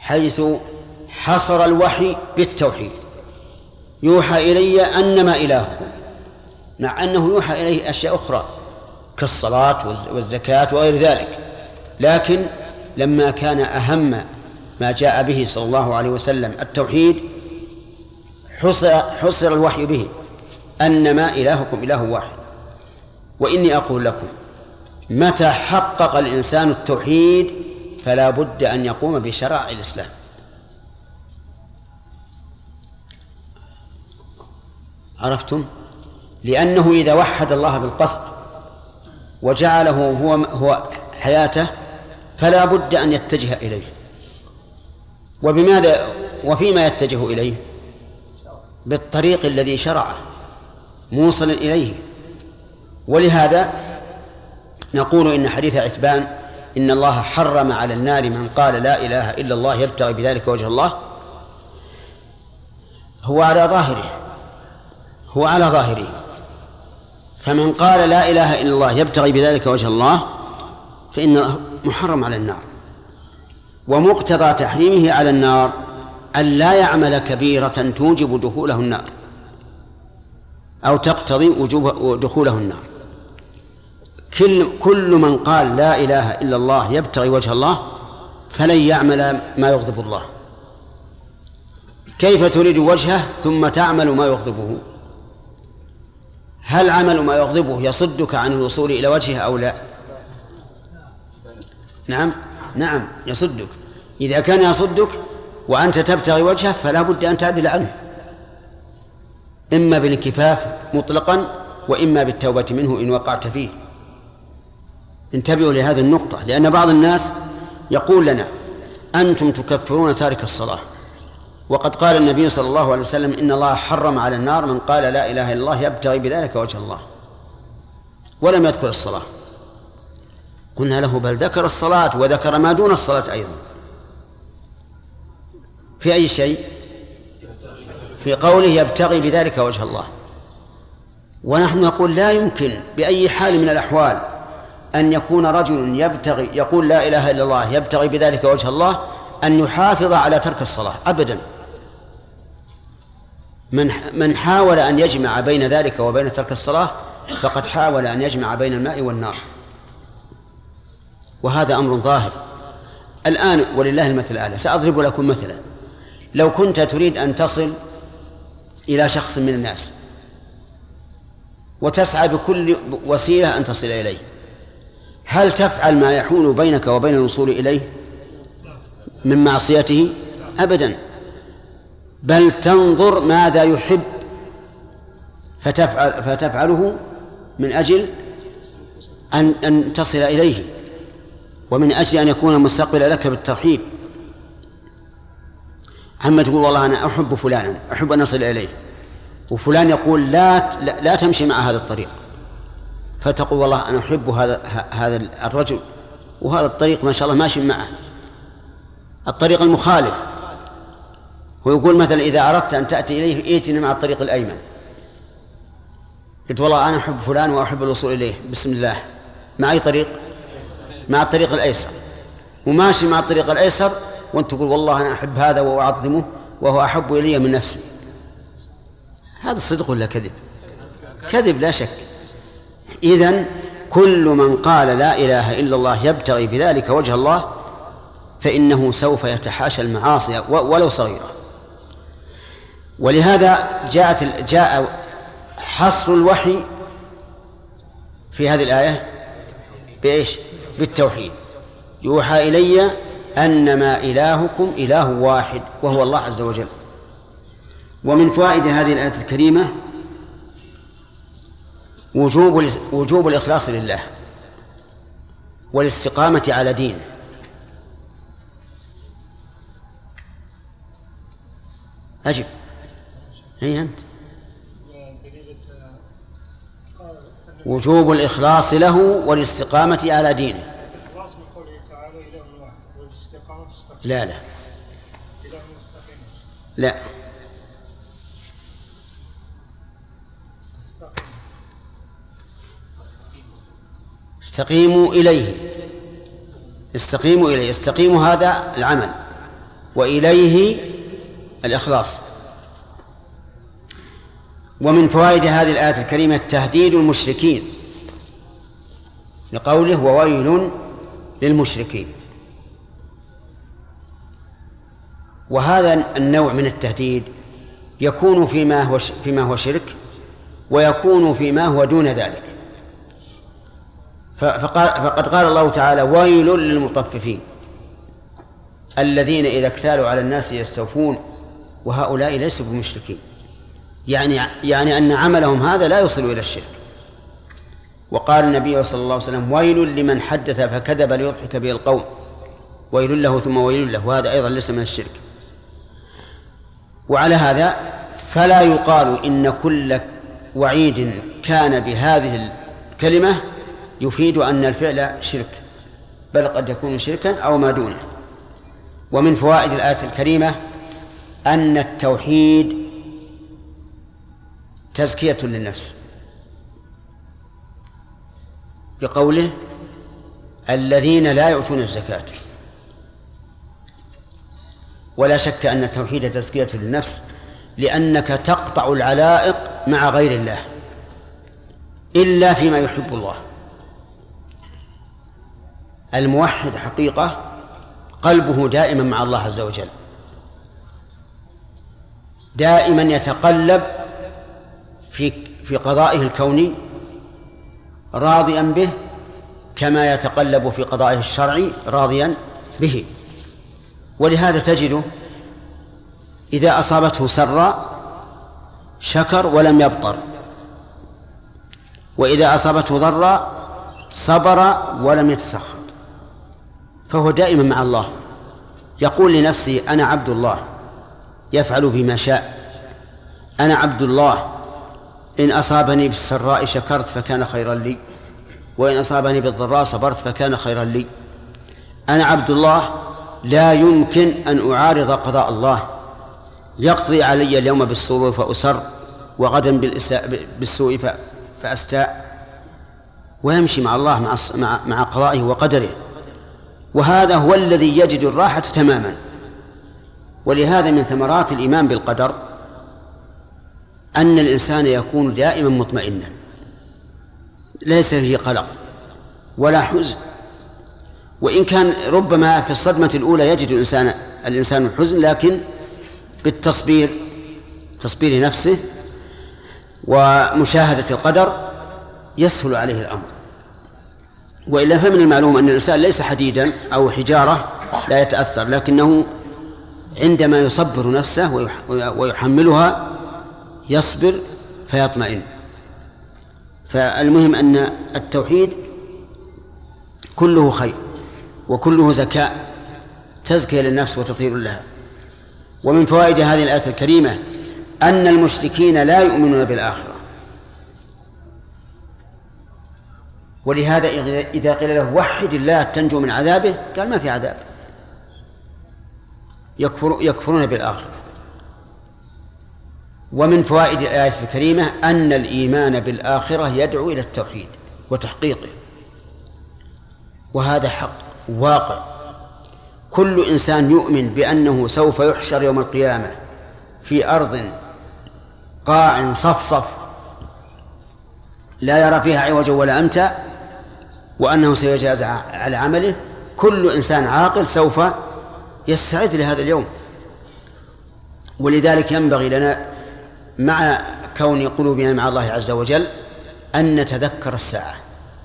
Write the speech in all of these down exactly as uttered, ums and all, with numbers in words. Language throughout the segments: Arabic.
حيث حصر الوحي بالتوحيد، يوحى إلي أنما إلهكم، مع أنه يوحى إليه أشياء أخرى كالصلاة والزكاة وغير ذلك، لكن لما كان أهم ما جاء به صلى الله عليه وسلم التوحيد حصر, حصر الوحي به أنما إلهكم إله واحد. وإني أقول لكم متى حقق الإنسان التوحيد فلا بد أن يقوم بشرائع الإسلام. عرفتم؟ لأنه إذا وحد الله بالقصد وجعله هو, هو حياته فلا بد أن يتجه إليه. وبماذا وفيما يتجه إليه؟ بالطريق الذي شرعه موصل إليه. ولهذا نقول إن حديث عتبان إن الله حرم على النار من قال لا إله إلا الله يبتغي بذلك وجه الله هو على ظاهره هو على ظاهره فمن قال لا إله إلا الله يبتغي بذلك وجه الله فإنه محرم على النار. ومقتضى تحريمه على النار أن لا يعمل كبيرة توجب دخوله النار أو تقتضي وجوب دخوله النار. كل, كل من قال لا إله إلا الله يبتغي وجه الله فلن يعمل ما يغضب الله. كيف تريد وجهه ثم تعمل ما يغضبه؟ هل عمل ما يغضبه يصدك عن الوصول إلى وجهه أو لا؟ نعم نعم يصدك. إذا كان يصدك وأنت تبتغي وجهه فلا بد أن تعدل عنه، إما بالانكفاف مطلقا وإما بالتوبة منه إن وقعت فيه. انتبهوا لهذه النقطة، لأن بعض الناس يقول لنا أنتم تكفرون تارك الصلاة، وقد قال النبي صلى الله عليه وسلم إن الله حرم على النار من قال لا إله إلا الله يبتغي بذلك وجه الله، ولم يذكر الصلاة. قلنا له بل ذكر الصلاة وذكر ما دون الصلاة أيضا. في أي شيء؟ في قوله يبتغي بذلك وجه الله. ونحن نقول لا يمكن بأي حال من الأحوال أن يكون رجل يبتغي يقول لا إله إلا الله يبتغي بذلك وجه الله أن يحافظ على ترك الصلاة أبدا. من من حاول أن يجمع بين ذلك وبين ترك الصلاة فقد حاول أن يجمع بين الماء والنار، وهذا أمر ظاهر. الآن ولله المثل الأعلى، سأضرب لكم مثلا. لو كنت تريد أن تصل إلى شخص من الناس وتسعى بكل وسيلة أن تصل إليه، هل تفعل ما يحول بينك وبين الوصول إليه من معصيته؟ أبدا، بل تنظر ماذا يحب فتفعل فتفعله من أجل أن, أن تصل إليه، ومن أجل أن يكون مستقبلا لك بالترحيب. عما تقول والله أنا أحب فلانا أحب أن أصل إليه، وفلان يقول لا, لا, لا تمشي مع هذا الطريق، فتقول والله أنا أحب هذا هذا الرجل وهذا الطريق ما شاء الله ماشي معه الطريق المخالف، ويقول مثلا إذا أردت أن تأتي إليه ائتني مع الطريق الأيمن. قلت والله أنا أحب فلان وأحب الوصول إليه، بسم الله، مع أي طريق؟ مع الطريق الأيسر، وماشي مع الطريق الأيسر وأنت تقول والله أنا أحب هذا وأعظمه وهو أحب إلي من نفسي. هذا صدق ولا كذب؟ كذب لا شك. إذن كل من قال لا إله إلا الله يبتغي بذلك وجه الله فإنه سوف يتحاشى المعاصي ولو صغيرة. ولهذا جاءت جاء حصر الوحي في هذه الآية بإيش؟ بالتوحيد. يوحى إلي أنما إلهكم إله واحد وهو الله عز وجل. ومن فوائد هذه الآية الكريمة وجوب وجوب الإخلاص لله والاستقامة على دينه. أجب هي أنت. وجوب الإخلاص له والاستقامة على دينه. لا لا لا استقيموا إليه استقيموا إليه استقيموا هذا العمل وإليه الإخلاص. ومن فوائد هذه الآية الكريمة تهديد المشركين لقوله وويل للمشركين. وهذا النوع من التهديد يكون فيما هو فيما هو شرك، ويكون فيما هو دون ذلك. فقال فقد قال الله تعالى ويل للمطففين الذين إذا اكتالوا على الناس يستوفون وهؤلاء ليسوا بمشركين، يعني يعني أن عملهم هذا لا يوصل إلى الشرك. وقال النبي صلى الله عليه وسلم ويل لمن حدث فكذب ليضحك به القوم ويل له ثم ويل له، وهذا أيضا ليس من الشرك. وعلى هذا فلا يقال إن كل وعيد كان بهذه الكلمة يفيد أن الفعل شرك، بل قد يكون شركا أو ما دونه. ومن فوائد الآية الكريمة أن التوحيد تزكية للنفس، بقوله الذين لا يؤتون الزكاة. ولا شك أن التوحيد تزكية للنفس، لأنك تقطع العلائق مع غير الله إلا فيما يحب الله. الموحد حقيقة قلبه دائما مع الله عز وجل، دائما يتقلب في في قضائه الكوني راضيا به كما يتقلب في قضائه الشرعي راضيا به. ولهذا تجده إذا أصابته سراء شكر ولم يبطر، وإذا أصابته ضراء صبر ولم يتسخط، فهو دائما مع الله. يقول لنفسه أنا عبد الله يفعل بما شاء، أنا عبد الله إن أصابني بالسراء شكرت فكان خيرا لي، وإن أصابني بالضراء صبرت فكان خيرا لي. أنا عبد الله لا يمكن أن أعارض قضاء الله، يقضي علي اليوم بالسرور فأسر وغدا بالسوء فأستاء، ويمشي مع الله مع مع قضائه وقدره. وهذا هو الذي يجد الراحة تماما. ولهذا من ثمرات الإيمان بالقدر أن الإنسان يكون دائما مطمئنا، ليس فيه قلق ولا حزن. وإن كان ربما في الصدمة الأولى يجد الإنسان الإنسان الحزن، لكن بالتصبير تصبير نفسه ومشاهدة القدر يسهل عليه الأمر. وإلا فمن المعلوم أن الإنسان ليس حديدا أو حجارة لا يتأثر، لكنه عندما يصبر نفسه ويحملها يصبر فيطمئن. فالمهم أن التوحيد كله خير وكله زكاء، تزكية للنفس وتطهير لها. ومن فوائد هذه الآية الكريمة أن المشركين لا يؤمنون بالآخرة، ولهذا إذا قيل له وحد الله تنجو من عذابه قال ما في عذاب. يكفر يكفرون بالآخرة. ومن فوائد الآية الكريمة أن الإيمان بالآخرة يدعو إلى التوحيد وتحقيقه، وهذا حق واقع. كل إنسان يؤمن بأنه سوف يحشر يوم القيامة في أرض قاع صفصف لا يرى فيها عوجا ولا أمتا، وأنه سيجازى على عمله. كل إنسان عاقل سوف يستعد لهذا اليوم. ولذلك ينبغي لنا مع كون قلوبنا مع الله عز وجل أن نتذكر الساعة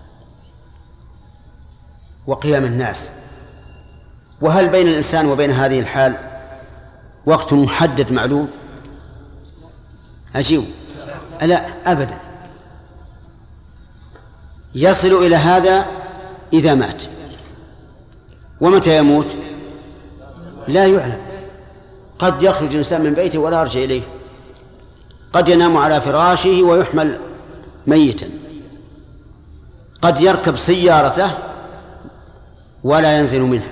وقيام الناس. وهل بين الإنسان وبين هذه الحال وقت محدد معلوم؟ أجيب لا أبدا. يصل إلى هذا إذا مات. ومتى يموت لا يعلم. قد يخرج الإنسان من بيته ولا يرجع إليه، قد ينام على فراشه ويحمل ميتا، قد يركب سيارته ولا ينزل منها.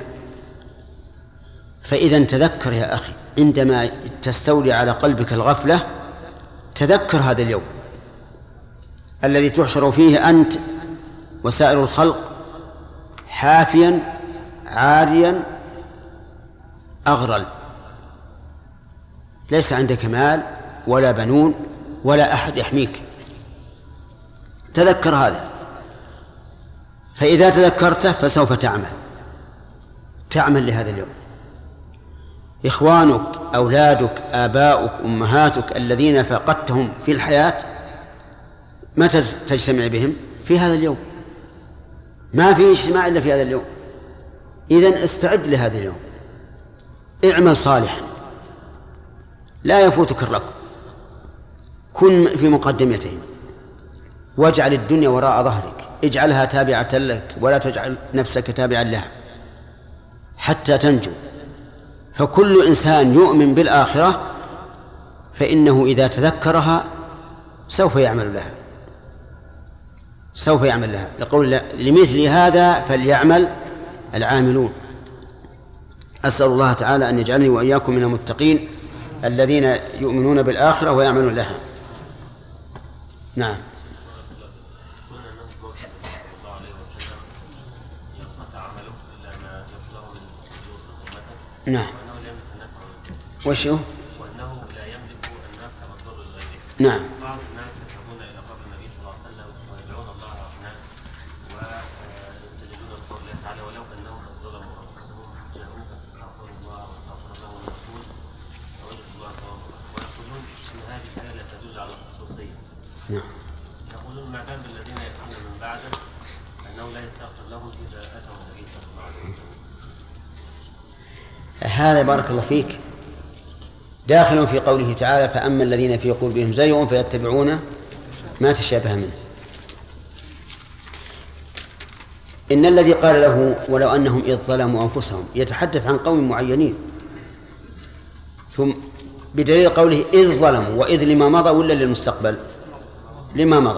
فإذا تذكر يا أخي عندما تستولي على قلبك الغفلة، تذكر هذا اليوم الذي تحشر فيه أنت وسائر الخلق حافيا عاريا أغرل ليس عندك مال ولا بنون ولا أحد يحميك، تذكر هذا. فإذا تذكرته فسوف تعمل تعمل لهذا اليوم. إخوانك، أولادك، آباؤك، أمهاتك الذين فقدتهم في الحياة متى تجتمع بهم؟ في هذا اليوم. ما في اجتماع إلا في هذا اليوم. إذن استعد لهذا اليوم، اعمل صالحا لا يفوتك الركب، كن في مقدمتهم، واجعل الدنيا وراء ظهرك، اجعلها تابعة لك ولا تجعل نفسك تابعا لها حتى تنجو. فكل إنسان يؤمن بالآخرة فإنه إذا تذكرها سوف يعمل لها سوف يعمل لها لقول لمثل هذا فليعمل العاملون. أسأل الله تعالى أن يجعلني وإياكم من المتقين الذين يؤمنون بالآخرة ويعملون لها. نعم. نعم. وش هو؟ وأنه لا يملك النفع والضر لغيره. نعم. بعض الناس يذهبون إلى قبر النبي صلى الله عليه وسلم ويدعون الله هناك ويستجيبون بقول الله تعالى ولو أنهم ظلموا أنفسهم جاءوك فاستغفروا الله واستغفر لهم الرسول فوجدوا الله توابا ويقولون إن هذه الآية لا تدل على الخصوصية. نعم. يقولون ما دام الذين يأتون من بعده أنه لا يستغفر لهم إذا أتوا النبي صلى الله عليه وسلم. هذا بارك الله فيك داخل في قوله تعالى فأما الذين في قلوبهم زيغ فيتبعون ما تشابه منه. إن الذي قال له ولو أنهم إذ ظلموا أنفسهم يتحدث عن قوم معينين، ثم بدليل قوله إذ ظلموا، وإذ لما مضى ولا للمستقبل؟ لما مضى.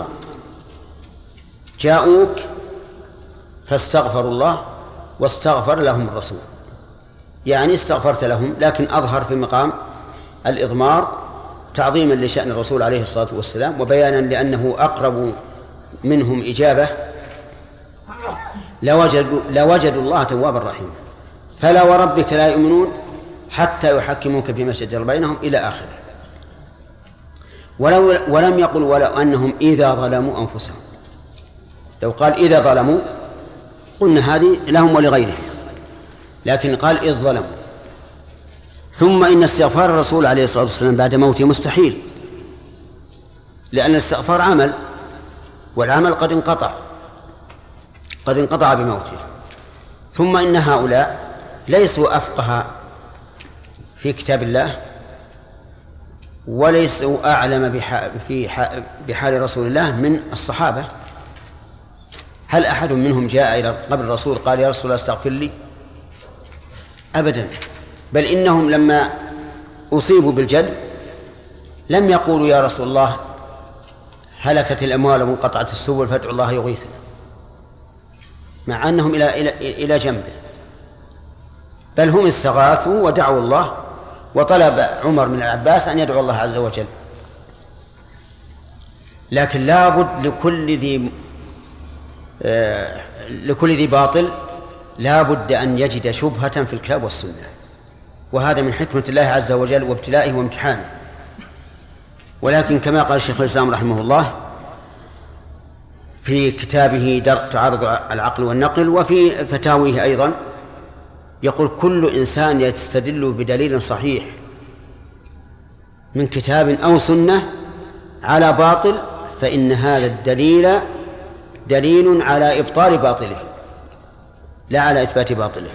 جاءوك فاستغفروا الله واستغفر لهم الرسول، يعني استغفرت لهم، لكن أظهر في مقام الإضمار تعظيما لشأن الرسول عليه الصلاة والسلام وبيانا لأنه أقرب منهم إجابة لوجدوا, لوجدوا الله توابا رحيما. فلا وربك لا يؤمنون حتى يحكموك فيما شجر بينهم إلى آخره. ولو ولم يقل ولو أنهم إذا ظلموا أنفسهم. لو قال إذا ظلموا قلنا هذه لهم ولغيرهم، لكن قال إذ ظلموا. ثم إن استغفار الرسول عليه الصلاة والسلام بعد موته مستحيل، لأن الاستغفار عمل، والعمل قد انقطع قد انقطع بموته. ثم إن هؤلاء ليسوا أفقه في كتاب الله وليسوا أعلم في بحال رسول الله من الصحابة. هل أحد منهم جاء إلى قبر الرسول قال يا رسول الله استغفر لي؟ أبدا. بل إنهم لما أصيبوا بالجد لم يقولوا يا رسول الله هلكت الأموال وانقطعت السبل فادعوا الله يغيثنا، مع أنهم إلى إلى إلى جنبه، بل هم استغاثوا ودعوا الله، وطلب عمر من العباس أن يدعو الله عز وجل. لكن لابد لكل ذي آه لكل ذي باطل لابد أن يجد شبهة في الكتاب والسنة، وهذا من حكمة الله عز وجل وابتلائه وامتحانه. ولكن كما قال الشيخ الإسلام رحمه الله في كتابه درء تعارض العقل والنقل وفي فتاويه أيضا، يقول كل إنسان يستدل بدليل صحيح من كتاب أو سنة على باطل فإن هذا الدليل دليل على إبطال باطله لا على إثبات باطله.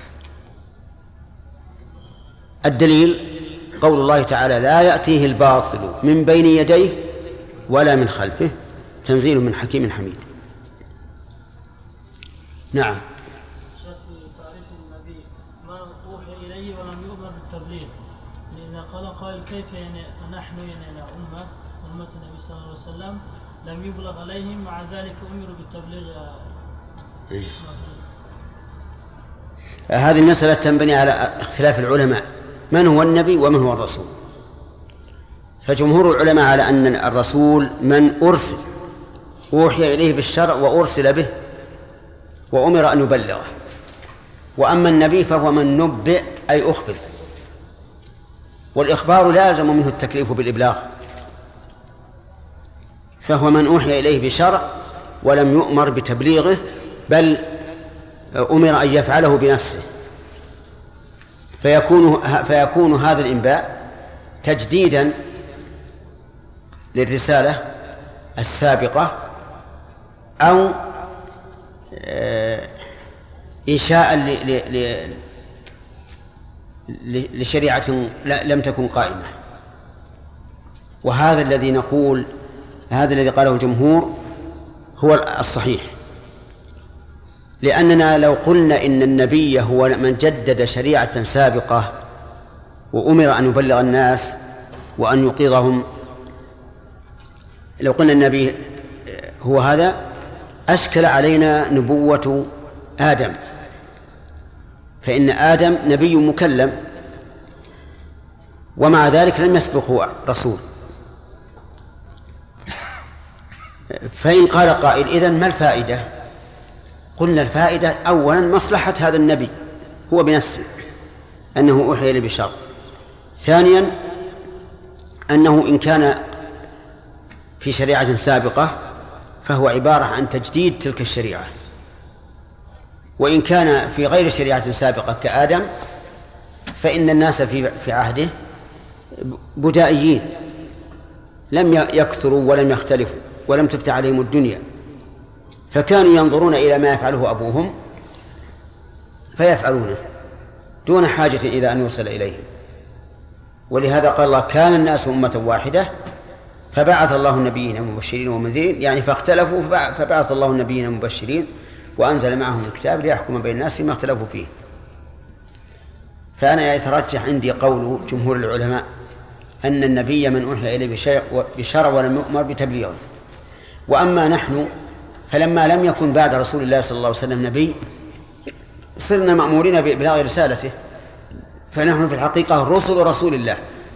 الدليل قول الله تعالى لا يأتيه الباطل من بين يديه ولا من خلفه تنزيل من حكيم حميد. نعم. شيخ تعريف النبي ما أوحي إليه ولم يؤمر بالتبليغ، لأن قال قائل كيف يعني نحن يعني أمة أمة النبي صلى الله عليه وسلم لم يبلغ عليهم مع ذلك أمروا بالتبليغ. إيه. هذه المسألة تنبني على اختلاف العلماء من هو النبي ومن هو الرسول. فجمهور العلماء على أن الرسول من أرسل أوحي إليه بالشرع وأرسل به وأمر أن يبلغه، وأما النبي فهو من نبئ أي أخبر. والإخبار لازم منه التكليف بالإبلاغ، فهو من أوحي إليه بشرع ولم يؤمر بتبليغه، بل أمر أن يفعله بنفسه، فيكون, فيكون هذا الإنباء تجديدا للرسالة السابقة أو إنشاء لشريعة لم تكن قائمة. وهذا الذي نقول، هذا الذي قاله الجمهور هو الصحيح، لأننا لو قلنا إن النبي هو من جدد شريعة سابقة وأمر أن يبلغ الناس وأن يوقظهم، لو قلنا النبي هو هذا أشكل علينا نبوة آدم، فإن آدم نبي مكلم ومع ذلك لم يسبقه رسول. فإن قال قائل إذن ما الفائدة؟ قلنا الفائدة أولا مصلحة هذا النبي هو بنفسه أنه أوحي إليه بشرع، ثانيا أنه إن كان في شريعة سابقة فهو عبارة عن تجديد تلك الشريعة، وإن كان في غير شريعة سابقة كآدم فإن الناس في في عهده بدائيين لم يكثروا ولم يختلفوا ولم تفتح عليهم الدنيا، فكانوا ينظرون إلى ما يفعله أبوهم فيفعلونه دون حاجة إلى أن يوصل إليهم. ولهذا قال الله كان الناس أمة واحدة فبعث الله النبيين مبشرين ومنذرين، يعني فاختلفوا فبعث الله النبيين مبشرين وأنزل معهم الكتاب ليحكم بين الناس فيما اختلفوا فيه. فأنا يترجح عندي قول جمهور العلماء أن النبي من أوحي إليه بشرع ولم يؤمر بتبليغه. وأما نحن فلما لم يكن بعد رسول الله صلى الله عليه وسلم نبي صرنا مأمورين بإبلاغ رسالته، فنحن في الحقيقة رسل رسول الله.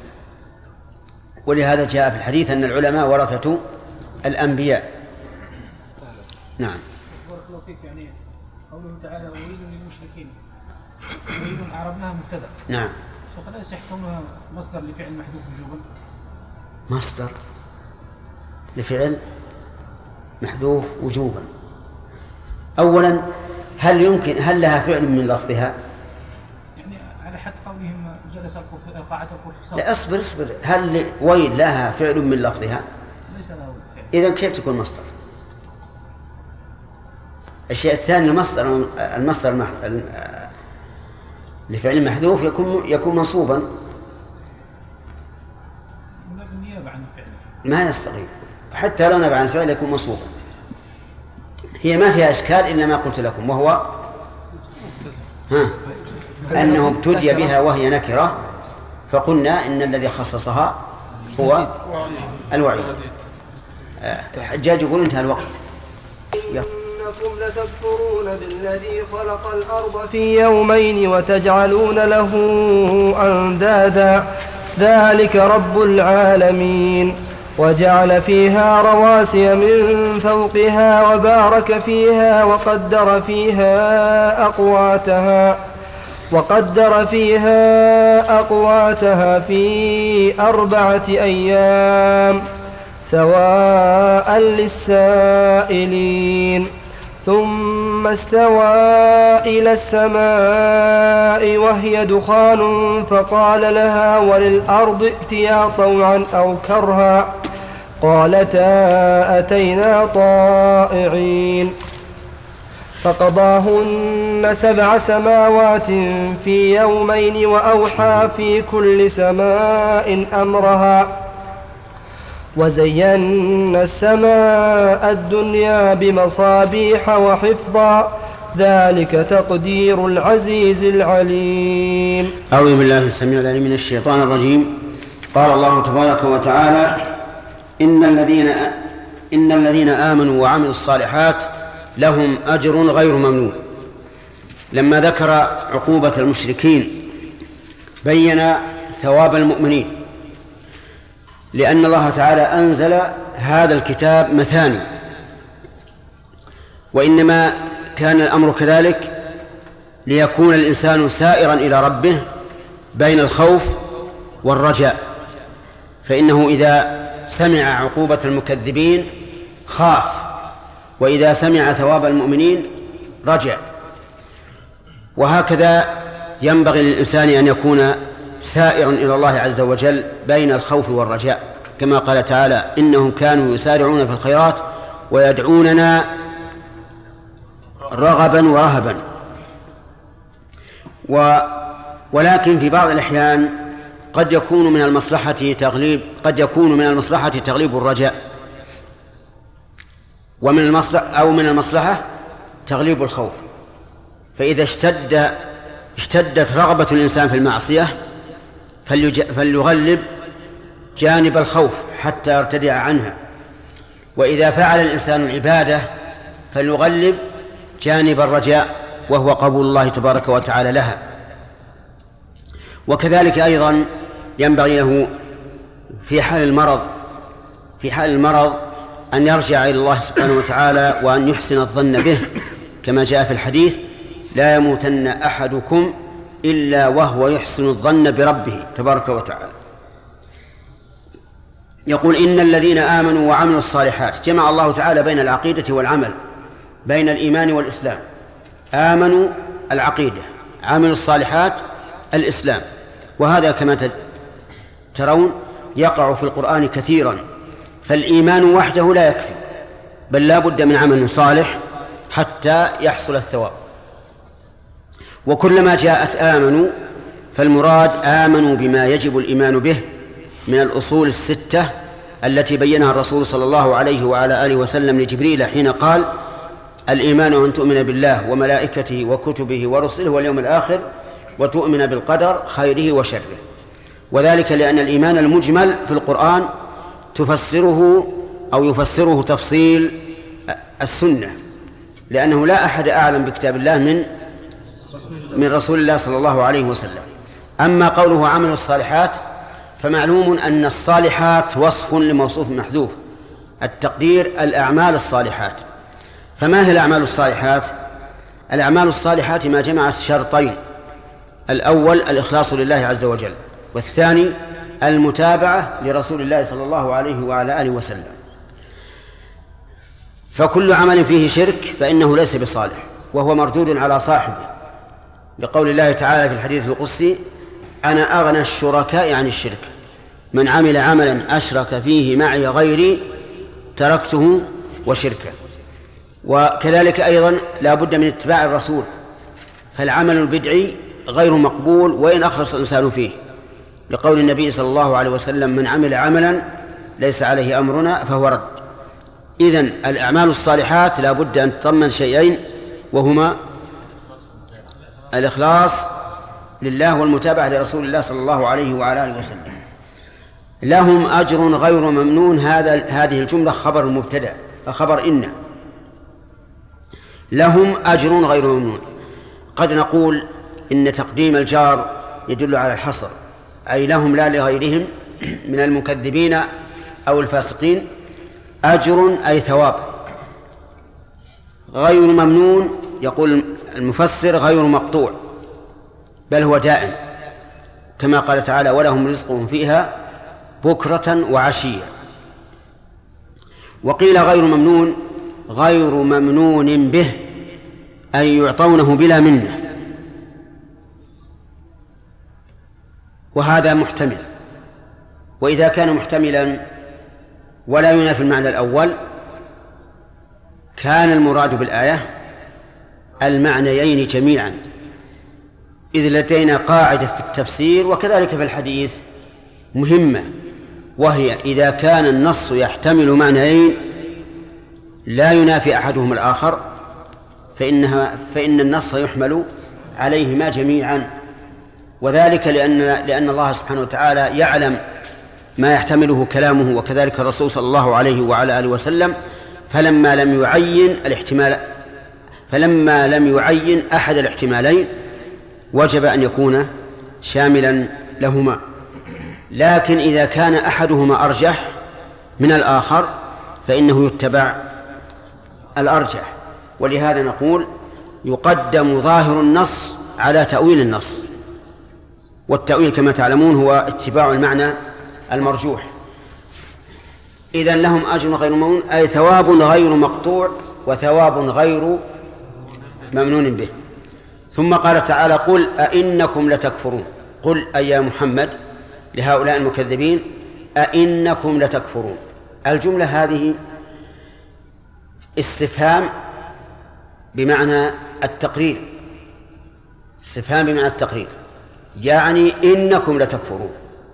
ولهذا جاء في الحديث أن العلماء ورثة الأنبياء. نعم. بارك الله فيك. يعني قوله تعالى وويل للمشركين، وويل عربناها مبتدأ. نعم. فلا يصح كونها مصدر لفعل محذوف وجوبا؟ مصدر لفعل محذوف وجوبا. أولا هل يمكن هل لها فعل من لفظها؟ يعني على حد قولهم جلس قاعة الكرسي. لا اصبر اصبر هل ويل لها فعل من لفظها؟ ليس لها فعل. إذن كيف تكون مصدر؟ الشيء الثاني المصدر المصدر لفعل محذوف يكون يكون منصوبا بالنيابة عن الفعل، ما يستطيع حتى لو نبع عن الفعل يكون منصوبا. هي ما فيها إشكال إلا ما قلت لكم، وهو ها أنه ابتدي بها وهي نكرة، فقلنا إن الذي خصصها هو الوعيد. الحجاج يقول انتهى الوقت. إنكم لتكفرون بالذي خلق الأرض في يومين وتجعلون له أندادا ذلك رب العالمين. وجعل فيها رواسي من فوقها وبارك فيها وقدر فيها أقواتها وقدر فيها أقواتها في أربعة أيام سواء للسائلين. ثم استوى إلى السماء وهي دخان فقال لها وللأرض ائتيا طوعا أو كرها قالتا أتينا طائعين. فقضاهن سبع سماوات في يومين وأوحى في كل سماء أمرها وزينا السماء الدنيا بمصابيح وحفظا ذلك تقدير العزيز العليم. أعوذ بالله السميع العليم من الشيطان الرجيم. قال الله تبارك وتعالى إن الذين إن الذين آمنوا وعملوا الصالحات لهم أجر غير ممنون. لما ذكر عقوبة المشركين بين ثواب المؤمنين، لأن الله تعالى أنزل هذا الكتاب مثاني، وإنما كان الأمر كذلك ليكون الإنسان سائرا إلى ربه بين الخوف والرجاء، فإنه إذا سمع عقوبة المكذبين خاف، وإذا سمع ثواب المؤمنين رجع. وهكذا ينبغي للإنسان أن يكون سائرا إلى الله عز وجل بين الخوف والرجاء، كما قال تعالى: إنهم كانوا يسارعون في الخيرات ويدعوننا رغبا ورهبا. و ولكن في بعض الأحيان قد يكون من المصلحة تغليب قد يكون من المصلحة تغليب الرجاء، ومن المصلحة أو من المصلحة تغليب الخوف. فإذا اشتد اشتدت رغبة الإنسان في المعصية فليغلب جانب الخوف حتى يرتدع عنها، وإذا فعل الإنسان العبادة فليغلب جانب الرجاء وهو قبول الله تبارك وتعالى لها. وكذلك أيضا ينبغي له في حال المرض في حال المرض أن يرجع إلى الله سبحانه وتعالى وأن يحسن الظن به، كما جاء في الحديث: لا يموتن أحدكم إلا وهو يحسن الظن بربه تبارك وتعالى. يقول: إن الذين آمنوا وعملوا الصالحات. جمع الله تعالى بين العقيدة والعمل، بين الإيمان والإسلام. آمنوا العقيدة، عملوا الصالحات الإسلام. وهذا كما ترون يقع في القرآن كثيرا، فالإيمان وحده لا يكفي، بل لا بد من عمل صالح حتى يحصل الثواب. وكلما جاءت آمنوا فالمراد آمنوا بما يجب الإيمان به من الأصول الستة التي بينها الرسول صلى الله عليه وعلى آله وسلم لجبريل حين قال: الإيمان أن تؤمن بالله وملائكته وكتبه ورسله واليوم الآخر وتؤمن بالقدر خيره وشره. وذلك لأن الإيمان المجمل في القرآن تفسره أو يفسره تفصيل السنة، لأنه لا أحد أعلم بكتاب الله من من رسول الله صلى الله عليه وسلم. أما قوله عمل الصالحات فمعلوم أن الصالحات وصف لموصوف محذوف، التقدير الأعمال الصالحات. فما هي الأعمال الصالحات؟ الأعمال الصالحات ما جمعت شرطين: الأول الإخلاص لله عز وجل، والثاني المتابعة لرسول الله صلى الله عليه وعلى آله وسلم. فكل عمل فيه شرك فإنه ليس بصالح وهو مردود على صاحبه، لقول الله تعالى في الحديث القدسي: أنا أغنى الشركاء عن الشرك، من عمل عملا أشرك فيه معي غيري تركته وشركه. وكذلك أيضا لا بد من اتباع الرسول، فالعمل البدعي غير مقبول وإن أخلص الإنسان فيه، لقول النبي صلى الله عليه وسلم: من عمل عملا ليس عليه أمرنا فهو رد. إذن الأعمال الصالحات لا بد أن تضمن شيئين، وهما الإخلاص لله والمتابعة لرسول الله صلى الله عليه وعلى آله وسلم. لهم أجر غير ممنون. هذا هذه الجملة خبر المبتدأ، خبر إن. لهم أجر غير ممنون. قد نقول إن تقديم الجار يدل على الحصر، أي لهم لا لغيرهم من المكذبين أو الفاسقين أجر أي ثواب. غير ممنون يقول المفسر غير مقطوع، بل هو دائم، كما قال تعالى: ولهم رزقهم فيها بكرة وعشية. وقيل غير ممنون غير ممنون به، أي يعطونه بلا منة، وهذا محتمل. وإذا كان محتملا ولا ينافي المعنى الأول كان المراد بالآية المعنيين جميعا، إذ لدينا قاعدة في التفسير وكذلك في الحديث مهمة، وهي إذا كان النص يحتمل معنيين لا ينافي أحدهما الآخر فإنها فإن النص يحمل عليهما جميعا. وذلك لأن لأن الله سبحانه وتعالى يعلم ما يحتمله كلامه وكذلك الرسول صلى الله عليه وعلى آله وسلم، فلما لم يعين الاحتمال فلما لم يعين أحد الاحتمالين وجب أن يكون شاملا لهما. لكن إذا كان أحدهما أرجح من الآخر فإنه يتبع الأرجح، ولهذا نقول يقدم ظاهر النص على تأويل النص. والتأويل كما تعلمون هو اتباع المعنى المرجوح. إذن لهم أجر غير ممنون، أي ثواب غير مقطوع وثواب غير ممنون به. ثم قال تعالى: قل أئنكم لتكفرون. قل أي يا محمد لهؤلاء المكذبين: أئنكم لتكفرون. الجملة هذه استفهام بمعنى التقرير، استفهام بمعنى التقرير، يعني إنكم لتكفرون،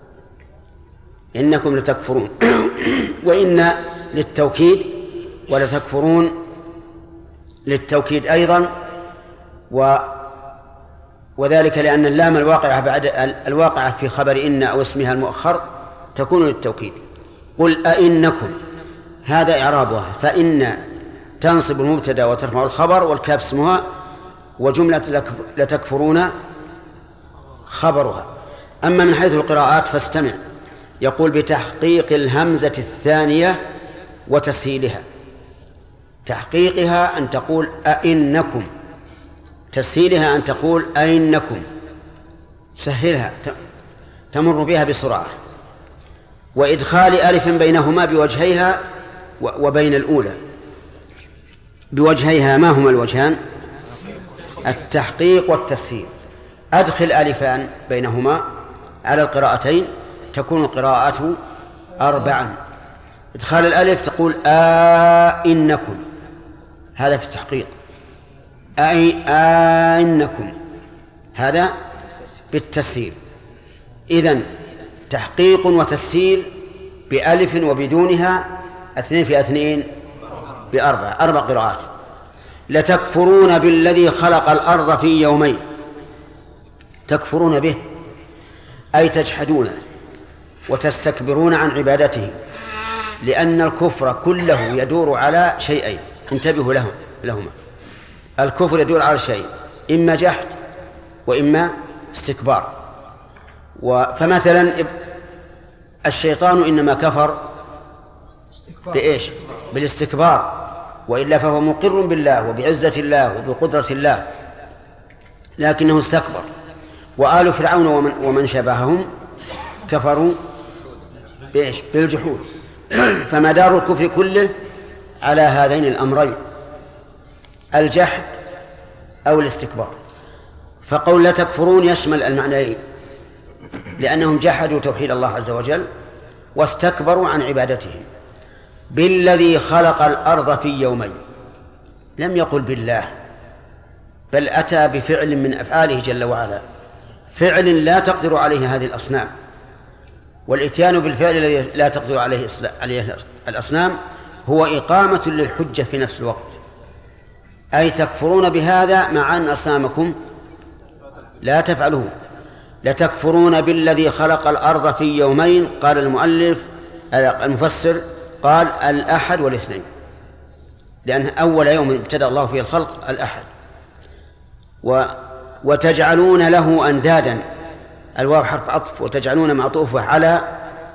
إنكم لتكفرون. وإن للتوكيد، ولتكفرون للتوكيد أيضا، و وذلك لأن اللام الواقعة بعد الواقعة في خبر إن أو اسمها المؤخر تكون للتوكيد. قل أئنكم، هذا إعرابها، فإن تنصب المبتدأ وترفع الخبر والكاف اسمها، وجملة لتكفرون خبرها. أما من حيث القراءات فاستمع، يقول: بتحقيق الهمزة الثانية وتسهيلها. تحقيقها أن تقول أئنكم، تسهيلها أن تقول أئنكم، سهلها تمر بها بسرعة. وإدخال ألف بينهما بوجهيها وبين الأولى بوجهيها. ما هما الوجهان؟ التحقيق والتسهيل. أدخل ألفان بينهما على القراءتين تكون القراءة أربعا. إدخال الألف تقول آئنكم، هذا في التحقيق. أي آئنكم، هذا بالتسهيل. إذن تحقيق وتسهيل بألف وبدونها، اثنين في اثنين بأربعة، أربع قراءات. لتكفرون بالذي خلق الأرض في يومين. تكفرون به أي تجحدونه وتستكبرون عن عبادته، لأن الكفر كله يدور على شيئين، انتبهوا لهم لهما. الكفر يدور على شيء، إما جحد وإما استكبار. فمثلا الشيطان إنما كفر بإيش؟ بالاستكبار، وإلا فهو مقر بالله وبعزة الله وبقدرة الله، لكنه استكبر. وآل فرعون ومن, ومن شبههم كفروا بإيش؟ بالجحود. فمدار الكفر كله على هذين الأمرين، الجحد أو الاستكبار. فقول لا تكفرون يشمل المعنيين، لأنهم جحدوا توحيد الله عز وجل واستكبروا عن عبادته. بالذي خلق الأرض في يومين، لم يقل بالله، بل أتى بفعل من أفعاله جل وعلا، فعل لا تقدر عليه هذه الأصنام. والإتيان بالفعل الذي لا تقدر عليه الأصنام هو إقامة للحجة في نفس الوقت، أي تكفرون بهذا مع أن أصنامكم لا تفعله. لتكفرون بالذي خلق الأرض في يومين. قال المؤلف المفسر قال الأحد والاثنين، لأن أول يوم ابتدأ الله فيه الخلق الأحد. و وتجعلون له أندادا، الواو حرف عطف، وتجعلون معطوفة على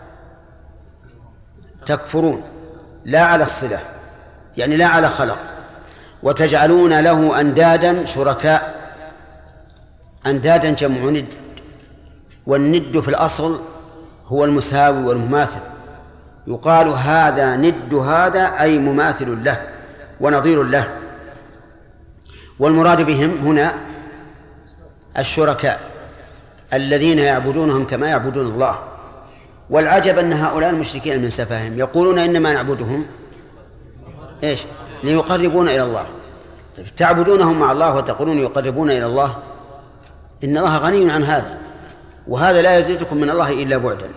تكفرون، لا على الصلة، يعني لا على خلق. وتجعلون له أندادا شركاء. أندادا جمع ند، والند في الأصل هو المساوي والمماثل. يقال هذا ند هذا، أي مماثل له ونظير له. والمراد بهم هنا الشركاء الذين يعبدونهم كما يعبدون الله. والعجب أن هؤلاء المشركين من سفاههم يقولون إنما نعبدهم إيش؟ ليقربون إلى الله. تعبدونهم مع الله وتقولون يقربون إلى الله، إن الله غني عن هذا، وهذا لا يزيدكم من الله إلا بعدا.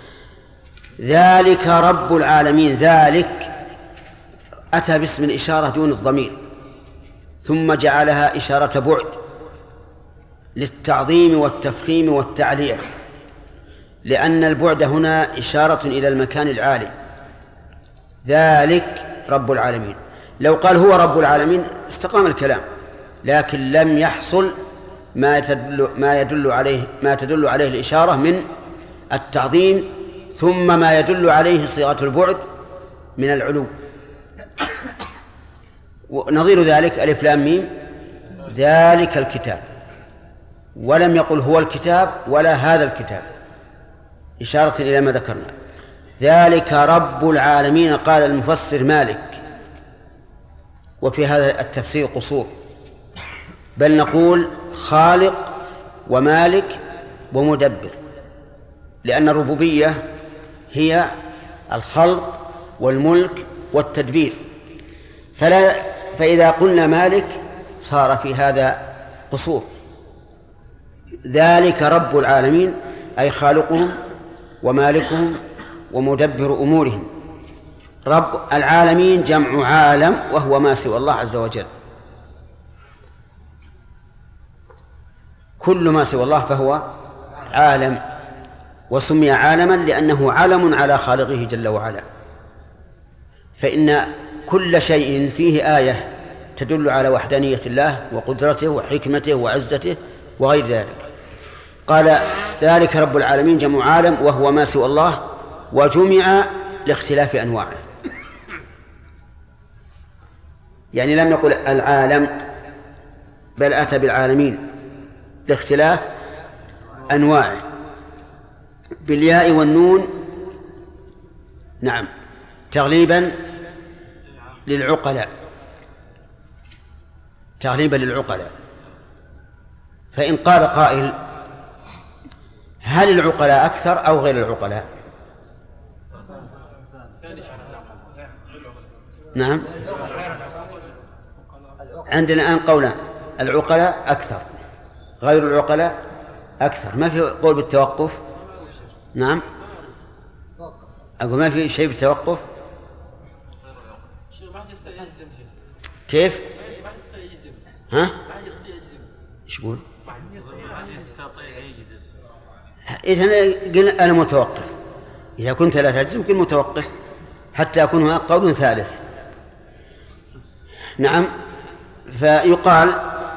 ذلك رب العالمين. ذلك أتى باسم الإشارة دون الضمير، ثم جعلها إشارة بعد للتعظيم والتفخيم والتعلية، لأن البعد هنا إشارة إلى المكان العالي. ذلك رب العالمين. لو قال هو رب العالمين استقام الكلام، لكن لم يحصل ما تدل ما يدل عليه ما تدل عليه الإشارة من التعظيم، ثم ما يدل عليه صيغة البعد من العلو. ونظير ذلك ألف لام ميم ذلك الكتاب. ولم يقل هو الكتاب ولا هذا الكتاب، إشارة إلى ما ذكرنا. ذلك رب العالمين قال المفسر مالك، وفي هذا التفسير قصور، بل نقول خالق ومالك ومدبر، لأن الربوبية هي الخلق والملك والتدبير، فلا فإذا قلنا مالك صار في هذا قصور. ذلك رب العالمين أي خالقهم ومالكهم ومدبر أمورهم. رب العالمين جمع عالم، وهو ما سوى الله عز وجل، كل ما سوى الله فهو عالم، وسمي عالما لأنه علم على خالقه جل وعلا. فإن كل شيء فيه آية تدل على وحدانية الله وقدرته وحكمته وعزته وغير ذلك. قال ذلك رب العالمين جمع عالم وهو ما سوى الله، وجمع لاختلاف أنواعه، يعني لم يقل العالم بل أتى بالعالمين لاختلاف أنواعه بالياء والنون، نعم، تغليبا للعقلاء، تغليبا للعقلاء. فإن قال قائل هل العقلاء أكثر أو غير العقلاء؟ نعم، عندنا الآن قولان، العقلاء أكثر، غير العقلاء أكثر، ما في قول بالتوقف. نعم، أقول ما في شيء بالتوقف. كيف؟ ها؟ إيش يقول؟ إذن قلنا أنا متوقف، إذا كنت لا تجزم قل متوقف حتى يكون هناك قول ثالث. نعم، فيقال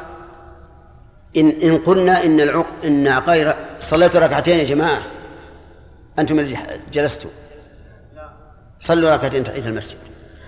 إن إن قلنا إن العق إن غير صليت ركعتين يا جماعة، أنتم اللي جلستوا صلوا ركعتين تحية المسجد.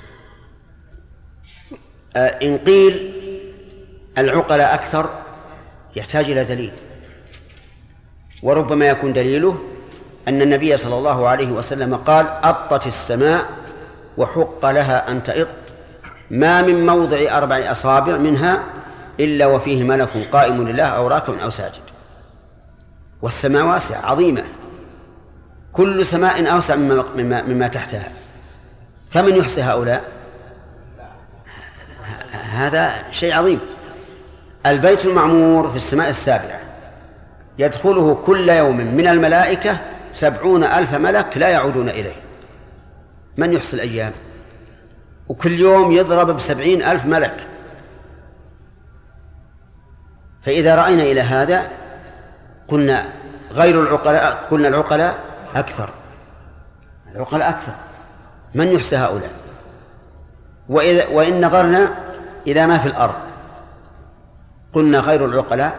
آه إن قيل العقلاء أكثر يحتاج إلى دليل، وربما يكون دليله أن النبي صلى الله عليه وسلم قال أطت السماء وحق لها أن تئط، ما من موضع أربع أصابع منها إلا وفيه ملك قائم لله أو راكع أو ساجد. والسماء واسعة عظيمة، كل سماء أوسع مما, مما, مما تحتها، فمن يحصي هؤلاء؟ هذا شيء عظيم. البيت المعمور في السماء السابعة يدخله كل يوم من الملائكة سبعون ألف ملك لا يعودون إليه، من يحصي الأيام؟ وكل يوم يضرب بسبعين ألف ملك. فإذا رأينا إلى هذا قلنا غير العقلاء، قلنا العقلاء أكثر، العقلاء أكثر، من يحصي هؤلاء؟ وإذا وإن نظرنا إلى ما في الأرض قلنا غير العقلاء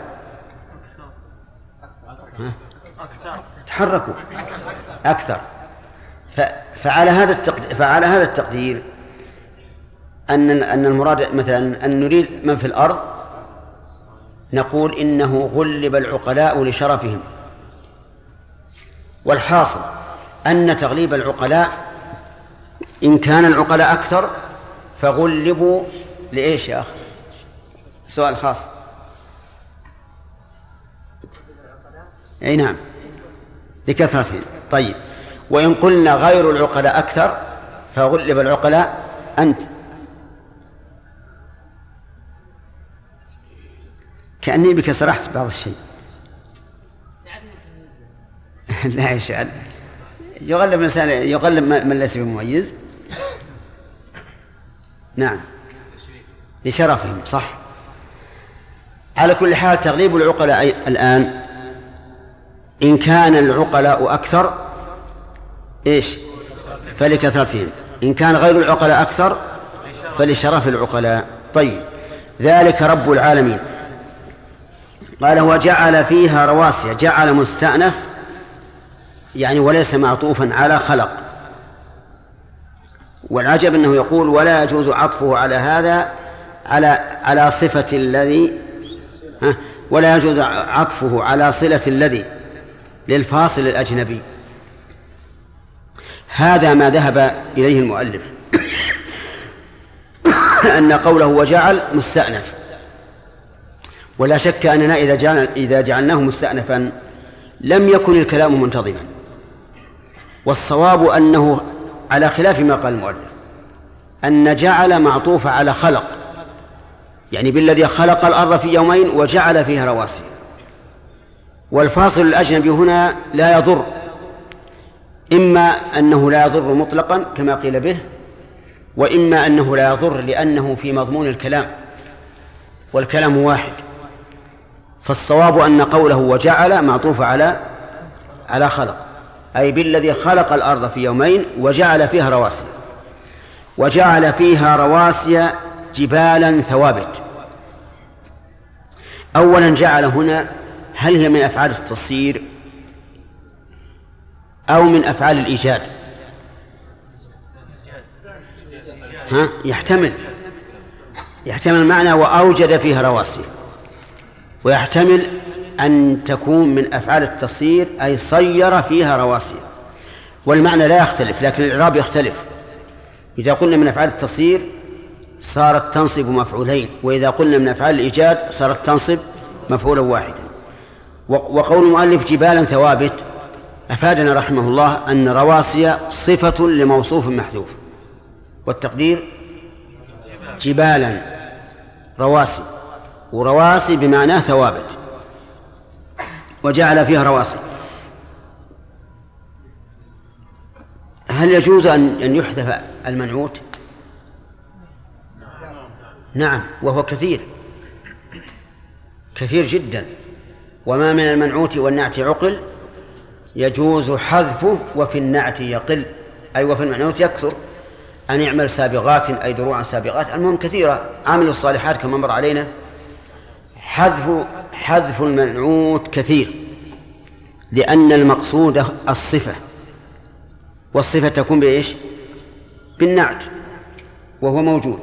تحركوا أكثر. فعلى هذا التقدير فعلى هذا التقدير أن أن المراد مثلا أن نريد من في الأرض، نقول إنه غلب العقلاء لشرفهم. والحاصل أن تغليب العقلاء إن كان العقلاء أكثر فغلبوا لإيش يا أخ؟ سؤال خاص. أي نعم، لكثرتهم. طيب، وإن قلنا غير العقلاء أكثر فغلب العقلاء أنت. كأني بك سرحت بعض الشيء. لا يشعل، يغلب الإنسان، يغلب من ليس بمميز. نعم، لشرفهم، صح. على كل حال تغليب العقلاء الآن إن كان العقلاء أكثر إيش؟ فلكثرتهم، إن كان غير العقلاء أكثر فلشرف العقلاء. طيب، ذلك رب العالمين. قال وجعل فيها رواسي، جعل مستأنف يعني وليس معطوفا على خلق. والعجب أنه يقول ولا يجوز عطفه على هذا على على صفة الذي ولا يجوز عطفه على صلة الذي للفاصل الأجنبي. هذا ما ذهب إليه المؤلف أن قوله وجعل مستأنف، ولا شك أننا إذا جعل إذا جعلناه مستأنفا لم يكن الكلام منتظما، والصواب أنه على خلاف ما قال المؤلف، أن جعل معطوف على خلق، يعني بالذي خلق الأرض في يومين وجعل فيها رواسي، والفاصل الأجنبي هنا لا يضر، إما أنه لا يضر مطلقا كما قيل به، وإما أنه لا يضر لأنه في مضمون الكلام والكلام واحد. فالصواب أن قوله وجعل معطوف على على خلق، أي بالذي خلق الأرض في يومين وجعل فيها رواسي، وجعل فيها رواسي جبالا ثوابت. أولا جعل هنا هل هي من أفعال التصير أو من أفعال الإيجاد؟ ها؟ يحتمل يحتمل معنى وأوجد فيها رواسي، ويحتمل أن تكون من أفعال التصير أي صير فيها رواسي، والمعنى لا يختلف لكن الإعراب يختلف. إذا قلنا من أفعال التصير صارت تنصب مفعولين، وإذا قلنا من أفعال الإيجاد صارت تنصب مفعولا واحدا. وقول المؤلف جبالا ثوابت أفادنا رحمه الله أن رواسي صفة لموصوف محذوف، والتقدير جبالا رواسي، ورواسي بمعنى ثوابت، وجعل فيها رواسي. هل يجوز أن يحذف المنعوت؟ نعم، وهو كثير كثير جدا. وما من المنعوت والنعت عقل يجوز حذفه وفي النعت يقل، أي وفي المنعوت يكثر، أن يعمل سابغات أي دروعا سابغات، المهم كثيرة، عامل الصالحات كما مر علينا. حذف حذف المنعوت كثير، لأن المقصود الصفة، والصفة تكون بإيش؟ بالنعت، وهو موجود.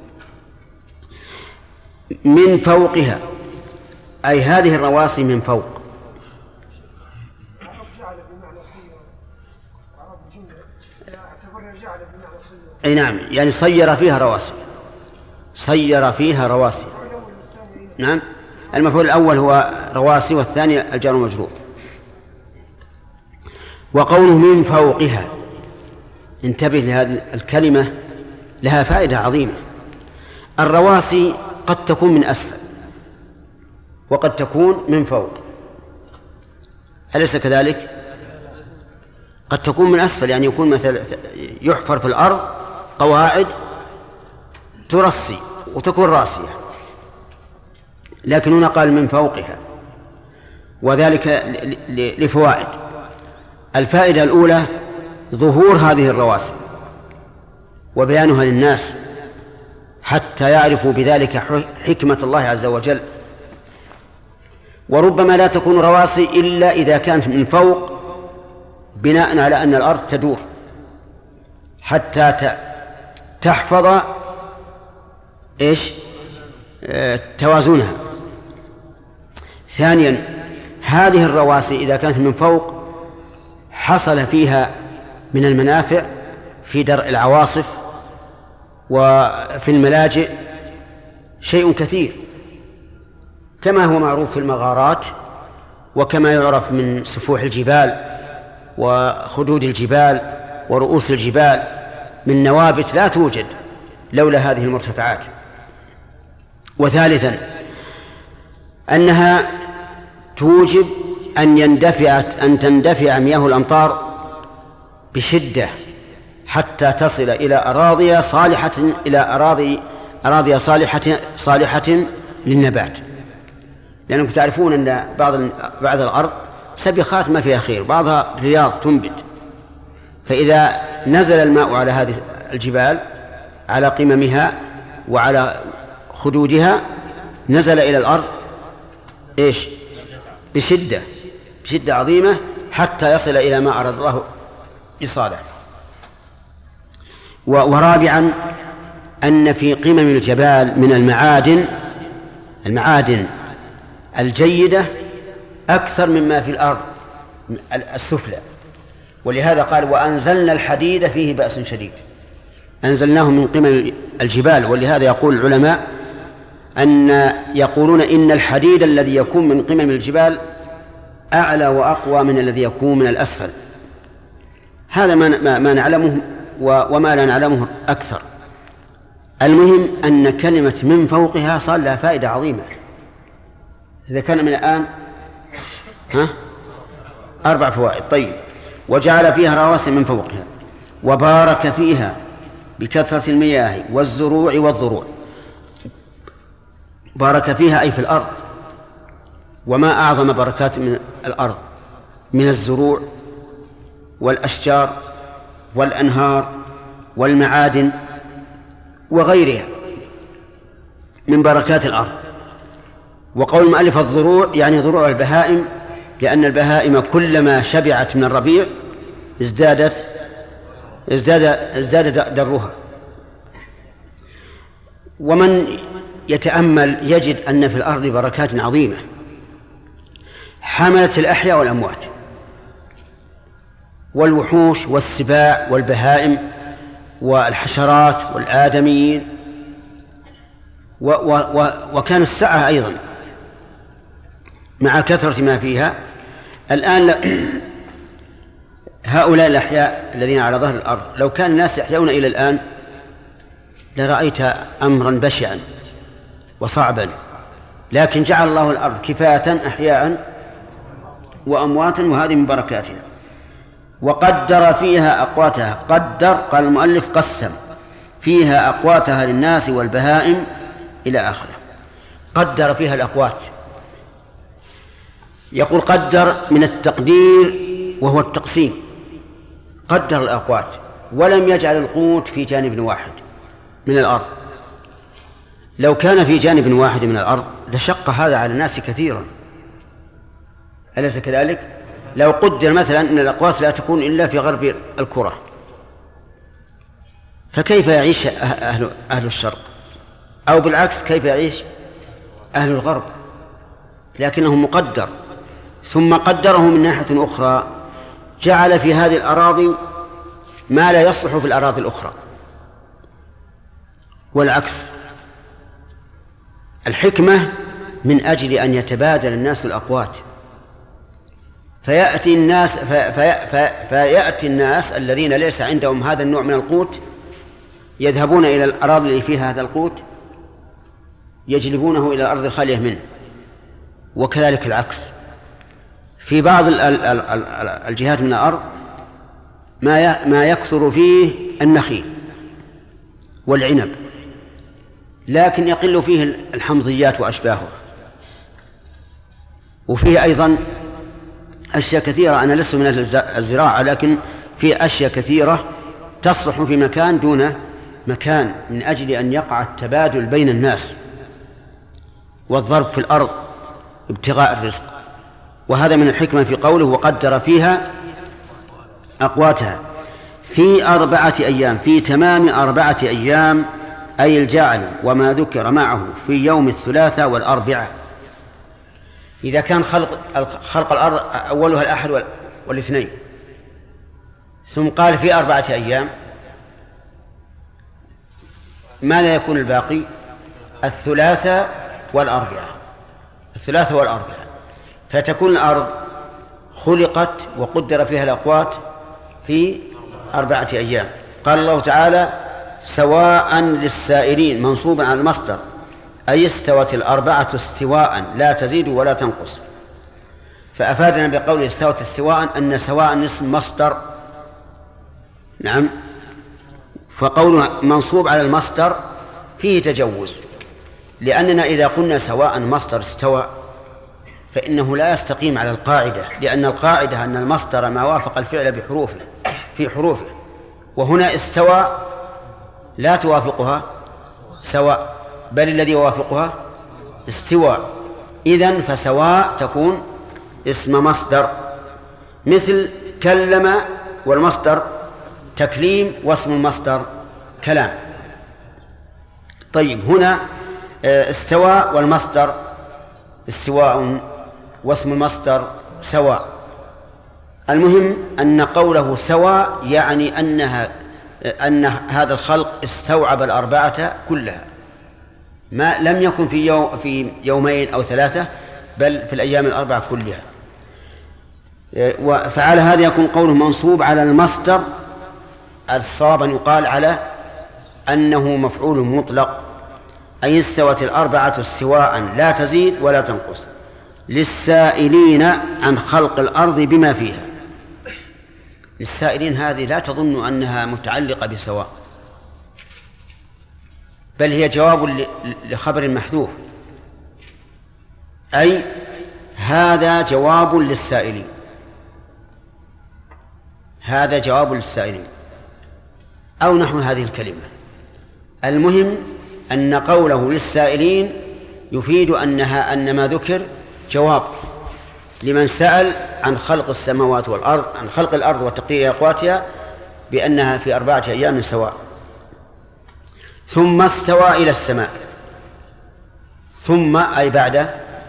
من فوقها أي هذه الرواسي من فوق. أي نعم، يعني صير فيها رواسي، صير فيها رواسي. نعم، المفعول الأول هو رواسي، والثاني الجار والمجرور. وقوله من فوقها، انتبه لهذه الكلمة، لها فائدة عظيمة. الرواسي قد تكون من أسفل وقد تكون من فوق، أليس كذلك؟ قد تكون من أسفل، يعني يكون مثل يحفر في الأرض قواعد ترسي وتكون راسية، لكن هنا قال من فوقها، وذلك لفوائد. الفائدة الأولى ظهور هذه الرواسي وبيانها للناس حتى يعرفوا بذلك حكمة الله عز وجل. وربما لا تكون رواسي إلا إذا كانت من فوق، بناء على أن الأرض تدور حتى تحفظ إيش؟ توازنها. ثانيا، هذه الرواسي إذا كانت من فوق حصل فيها من المنافع في درء العواصف وفي الملاجئ شيء كثير، كما هو معروف في المغارات، وكما يعرف من سفوح الجبال وخدود الجبال ورؤوس الجبال من نوابت لا توجد لولا هذه المرتفعات. وثالثا، أنها توجب أن يندفع أن تندفع مياه الأمطار بشدة حتى تصل إلى أراضي صالحة إلى أراضي أراضي صالحة صالحة للنبات، لأنكم تعرفون أن بعض بعض الأرض سبخات ما فيها خير، بعضها رياض تنبت، فإذا نزل الماء على هذه الجبال على قممها وعلى خدودها نزل إلى الأرض إيش؟ بشدة بشدة عظيمة حتى يصل إلى ما أراد الله إيصاله. ورابعا، أن في قمم الجبال من المعادن المعادن الجيدة أكثر مما في الأرض السفلى. ولهذا قال وأنزلنا الحديد فيه بأس شديد، أنزلناه من قمم الجبال. ولهذا يقول العلماء أن يقولون إن الحديد الذي يكون من قمم الجبال أعلى وأقوى من الذي يكون من الأسفل. هذا ما, ما نعلمه وما لا نعلمه أكثر. المهم أن كلمة من فوقها صار لها فائدة عظيمة. إذا كان من الآن ها أربع فوائد. طيب، وجعل فيها رواسي من فوقها وبارك فيها بكثرة المياه والزروع والضروع. بارك فيها أي في الأرض، وما أعظم بركات من الأرض من الزروع والأشجار والأنهار والمعادن وغيرها من بركات الأرض. وقول المؤلف الضروع يعني ضروع البهائم، لأن البهائم كلما شبعت من الربيع ازدادت ازداد ازداد درها. ومن يتأمل يجد أن في الأرض بركات عظيمة حملت الأحياء والأموات والوحوش والسباع والبهائم والحشرات والآدميين، و و و وكان السعة أيضا مع كثرة ما فيها. الآن هؤلاء الأحياء الذين على ظهر الأرض لو كان الناس يحيون إلى الآن لرأيت أمرا بشعا وصعبا، لكن جعل الله الأرض كفاة أحياء وأمواتا، وهذه من بركاتها. وقدر فيها أقواتها، قدر قال المؤلف قسم فيها أقواتها للناس والبهائم إلى آخره. قدر فيها الأقوات، يقول قدر من التقدير وهو التقسيم، قدر الأقوات ولم يجعل القوت في جانب واحد من الأرض. لو كان في جانب واحد من الأرض لشق هذا على الناس كثيرا، أليس كذلك؟ لو قدر مثلا أن الأقوات لا تكون إلا في غرب الكرة، فكيف يعيش أهل, أهل الشرق؟ أو بالعكس كيف يعيش أهل الغرب؟ لكنه مقدر. ثم قدره من ناحية أخرى، جعل في هذه الأراضي ما لا يصلح في الأراضي الأخرى، والعكس. الحكمة من أجل أن يتبادل الناس الأقوات، فيأتي الناس في في فيأتي الناس الذين ليس عندهم هذا النوع من القوت يذهبون إلى الأراضي اللي فيها هذا القوت يجلبونه إلى الأرض الخالية منه، وكذلك العكس. في بعض الجهات من الأرض ما ما يكثر فيه النخيل والعنب، لكن يقل فيه الحمضيات وأشباهها، وفيه أيضا أشياء كثيرة. أنا لست من الزراعة، لكن في أشياء كثيرة تصلح في مكان دون مكان من أجل أن يقع التبادل بين الناس والضرب في الأرض ابتغاء الرزق. وهذا من الحكمة في قوله وقدر فيها أقواتها في أربعة أيام، في تمام أربعة أيام، أي الجعل وما ذكر معه في يوم الثلاثاء والأربعاء. إذا كان خلق خلق الأرض أولها الأحد والاثنين، ثم قال في أربعة أيام، ماذا يكون الباقي؟ الثلاثاء والأربعاء، الثلاثاء والأربعاء. فتكون الأرض خلقت وقدر فيها الأقوات في أربعة أيام. قال الله تعالى سواء للسائلين، منصوبا على المصدر، أي استوت الأربعة استواء لا تزيد ولا تنقص. فأفادنا بقوله استوت استواء أن سواء اسم مصدر. نعم، فقوله منصوب على المصدر فيه تجوز، لأننا إذا قلنا سواء مصدر استوى فإنه لا يستقيم على القاعدة، لأن القاعدة أن المصدر ما وافق الفعل بحروفه في حروفه، وهنا استوى لا توافقها سواء، بل الذي يوافقها استواء. إذن فسواء تكون اسم مصدر، مثل كلم والمصدر تكليم واسم المصدر كلام. طيب، هنا استوى والمصدر استواء واسم المصدر سواء. المهم أن قوله سواء يعني أنها أن هذا الخلق استوعب الأربعة كلها، ما لم يكن في يوم في يومين أو ثلاثة، بل في الأيام الأربعة كلها. فعلى هذا يكون قوله منصوب على المصدر. الصواب أن يقال على أنه مفعول مطلق، أي استوت الأربعة استواء لا تزيد ولا تنقص للسائلين عن خلق الأرض بما فيها. للسائلين هذه لا تظن أنها متعلقة بسواء، بل هي جواب لخبر محذوف، أي هذا جواب للسائلين، هذا جواب للسائلين أو نحو هذه الكلمة. المهم أن قوله للسائلين يفيد أنها أن ما ذكر جواب لمن سأل عن خلق السماوات والأرض، عن خلق الأرض وتقدير أقواتها بأنها في أربعة أيام سواء. ثم استوى إلى السماء، ثم أي بعد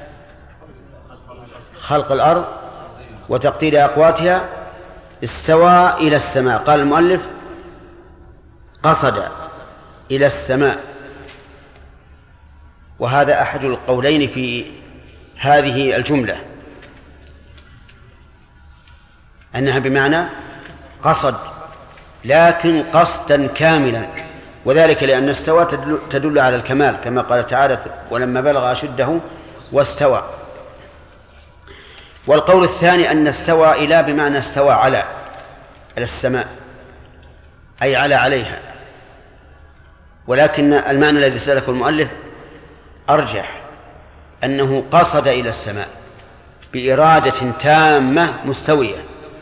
خلق الأرض وتقدير أقواتها استوى إلى السماء. قال المؤلف قصد إلى السماء، وهذا أحد القولين في هذه الجملة، أنها بمعنى قصد لكن قصدا كاملا، وذلك لأن استوى تدل على الكمال كما قال تعالى ولما بلغ أشده واستوى. والقول الثاني أن استوى إلى بمعنى استوى على على السماء، أي على عليها، ولكن المعنى الذي سلكه المؤلف أرجح، أنه قصد إلى السماء بإرادة تامة مستوية،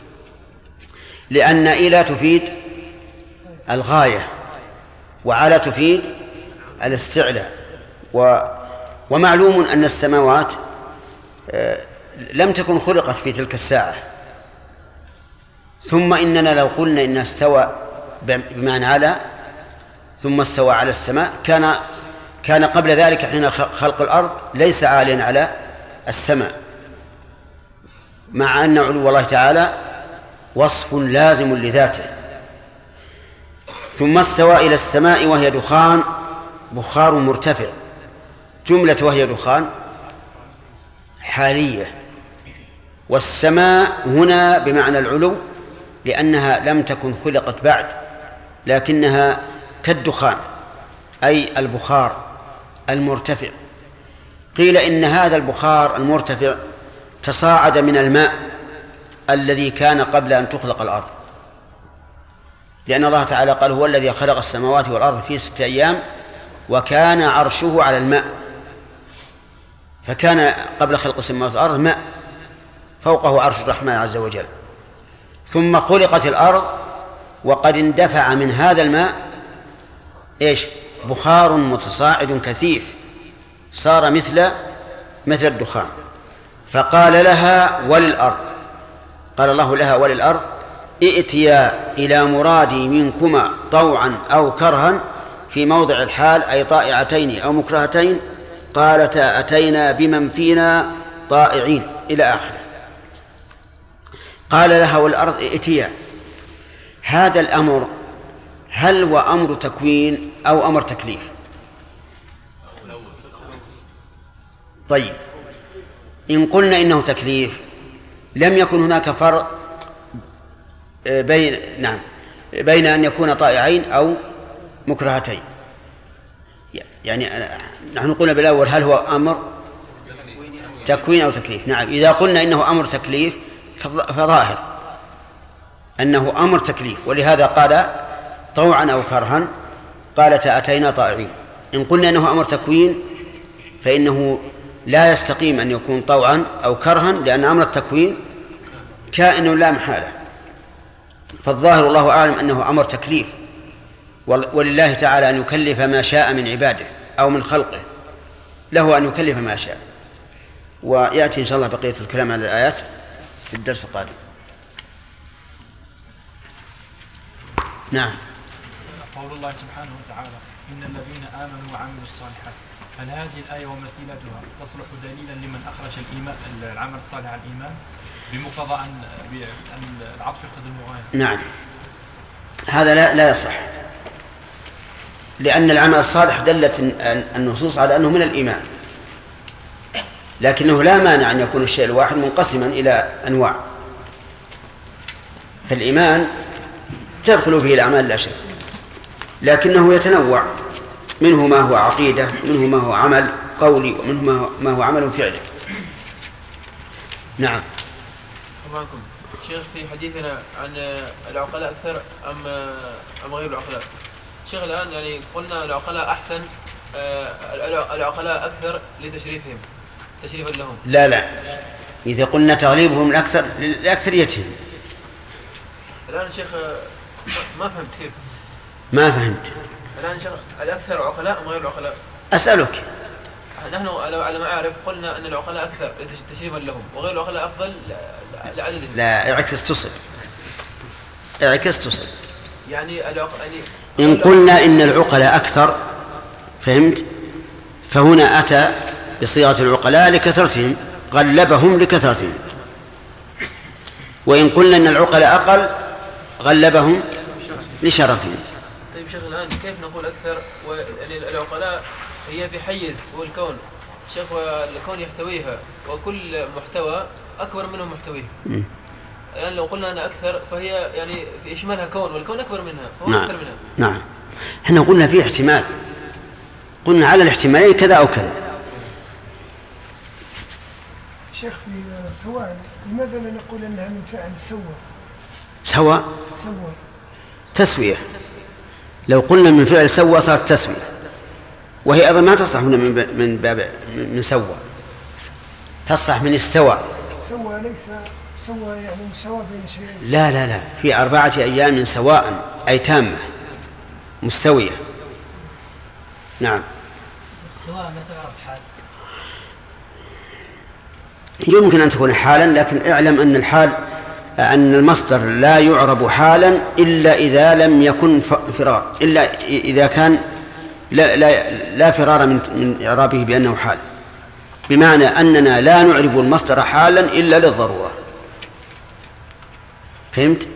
لأن إلى تفيد الغاية وعلى تفيد الاستعلاء. و ومعلوم أن السماوات لم تكن خلقت في تلك الساعة. ثم إننا لو قلنا إنها استوى بمعنى على ثم استوى على السماء، كان كان قبل ذلك حين خلق الأرض ليس عاليا على السماء، مع أن علو الله تعالى وصف لازم لذاته. ثم استوى إلى السماء وهي دخان بخار مرتفع، جملة وهي دخان حالية، والسماء هنا بمعنى العلو لأنها لم تكن خلقت بعد، لكنها كالدخان أي البخار المرتفع. قيل إن هذا البخار المرتفع تصاعد من الماء الذي كان قبل أن تخلق الأرض، لأن الله تعالى قال هو الذي خلق السماوات والأرض في ستة أيام وكان عرشه على الماء، فكان قبل خلق السماوات والأرض ماء فوقه عرش الرحمن عز وجل، ثم خلقت الأرض وقد اندفع من هذا الماء إيش؟ بخار متصاعد كثيف صار مثل مثل الدخان. فقال لها وللأرض، قال الله لها وللأرض ائتيا إلى مرادي منكما طوعا أو كرها في موضع الحال أي طائعتين أو مكرهتين، قالتا أتينا بمن فينا طائعين إلى آخره. قال لها والأرض ائتيا، هذا الأمر هل هو أمر تكوين أو أمر تكليف؟ طيب، إن قلنا إنه تكليف لم يكن هناك فرق بين نعم بين أن يكون طائعين أو مكرهتين. يعني نحن قلنا بالأول هل هو أمر تكوين أو تكليف؟ نعم، إذا قلنا إنه أمر تكليف فظاهر أنه أمر تكليف، ولهذا قال طوعا أو كرها قالتا أتينا طائعين. إن قلنا إنه أمر تكوين فإنه لا يستقيم أن يكون طوعا أو كرها، لأن أمر التكوين كائن لا محالة. فالظاهر الله أعلم أنه أمر تكليف، ولله تعالى أن يكلف ما شاء من عباده أو من خلقه، له أن يكلف ما شاء. ويأتي إن شاء الله بقية الكلام على الآيات في الدرس القادم. نعم. قول الله سبحانه وتعالى إن الذين آمنوا وعملوا الصالحات هل هذه الآية ومثيلتها تصلح دليلا لمن أخرج الإيمان العمل الصالح عن الإيمان بمقتضى أن أن العطف يقتضي المغايرة؟ نعم، هذا لا لا يصح، لأن العمل الصالح دلت النصوص على أنه من الإيمان، لكنه لا مانع أن يكون الشيء الواحد منقسما إلى أنواع. فالإيمان تدخل فيه الأعمال لا شك، لكنه يتنوع، منه ما هو عقيدة، ومنه ما هو عمل قولي، ومنه ما هو عمل فعلي. نعم. معكم شيخ في حديثنا عن العقلاء أكثر أم أم غير العقلاء؟ شيخ الآن يعني قلنا العقلاء أحسن، العقلاء أكثر لتشريفهم، تشريفا لهم. لا لا، إذا قلنا تغليبهم الأكثر لأكثريتهم. الآن شيخ ما فهمت كيف. ما فهمت. الآن شيخ الأكثر عقلاء أم غير العقلاء؟ أسألك. نحن على ما أعرف قلنا أن العقلاء أكثر تشريفا لهم وغير العقلاء أفضل لعددهم. لا، اعكس تصل، اعكس تصل. يعني العق... يعني إن قلنا إن العقلاء أكثر، فهمت؟ فهنا أتى بصيغة العقلاء لكثرتهم، غلبهم لكثرتهم. وإن قلنا إن العقلاء أقل، غلبهم لشرفهم. طيب شيخ الآن كيف نقول أكثر يعني العقلاء هي في حيز هو الكون شيخ، والكون يحتويها، وكل محتوى أكبر منه محتويه. الآن لو قلنا أنا أكثر فهي يعني في إشمالها كون، والكون أكبر منها فهو نعم. أكثر منها. نعم، احنا قلنا فيه احتمال، قلنا على الاحتمالين كذا أو كذا. شيخ في سواء، لماذا لا نقول أنها من فعل سوى؟ سوى سوى تسوية. لو قلنا من فعل سوى صارت تسوية، وهي أيضا ما تصلح هنا من من باب من سوى، تصلح من استوى. سوى ليس سوى يعني مساواة بين شيئين. لا لا لا، في أربعة أيام سواء أي تامة مستوية. نعم. سواء ما تعرف حال. يمكن أن تكون حالا، لكن اعلم أن الحال أن المصدر لا يعرب حالا إلا إذا لم يكن فرار، إلا إذا كان لا, لا, لا فرار من, من إعرابه بأنه حال، بمعنى أننا لا نعرب المصدر حالا إلا للضرورة. فهمت؟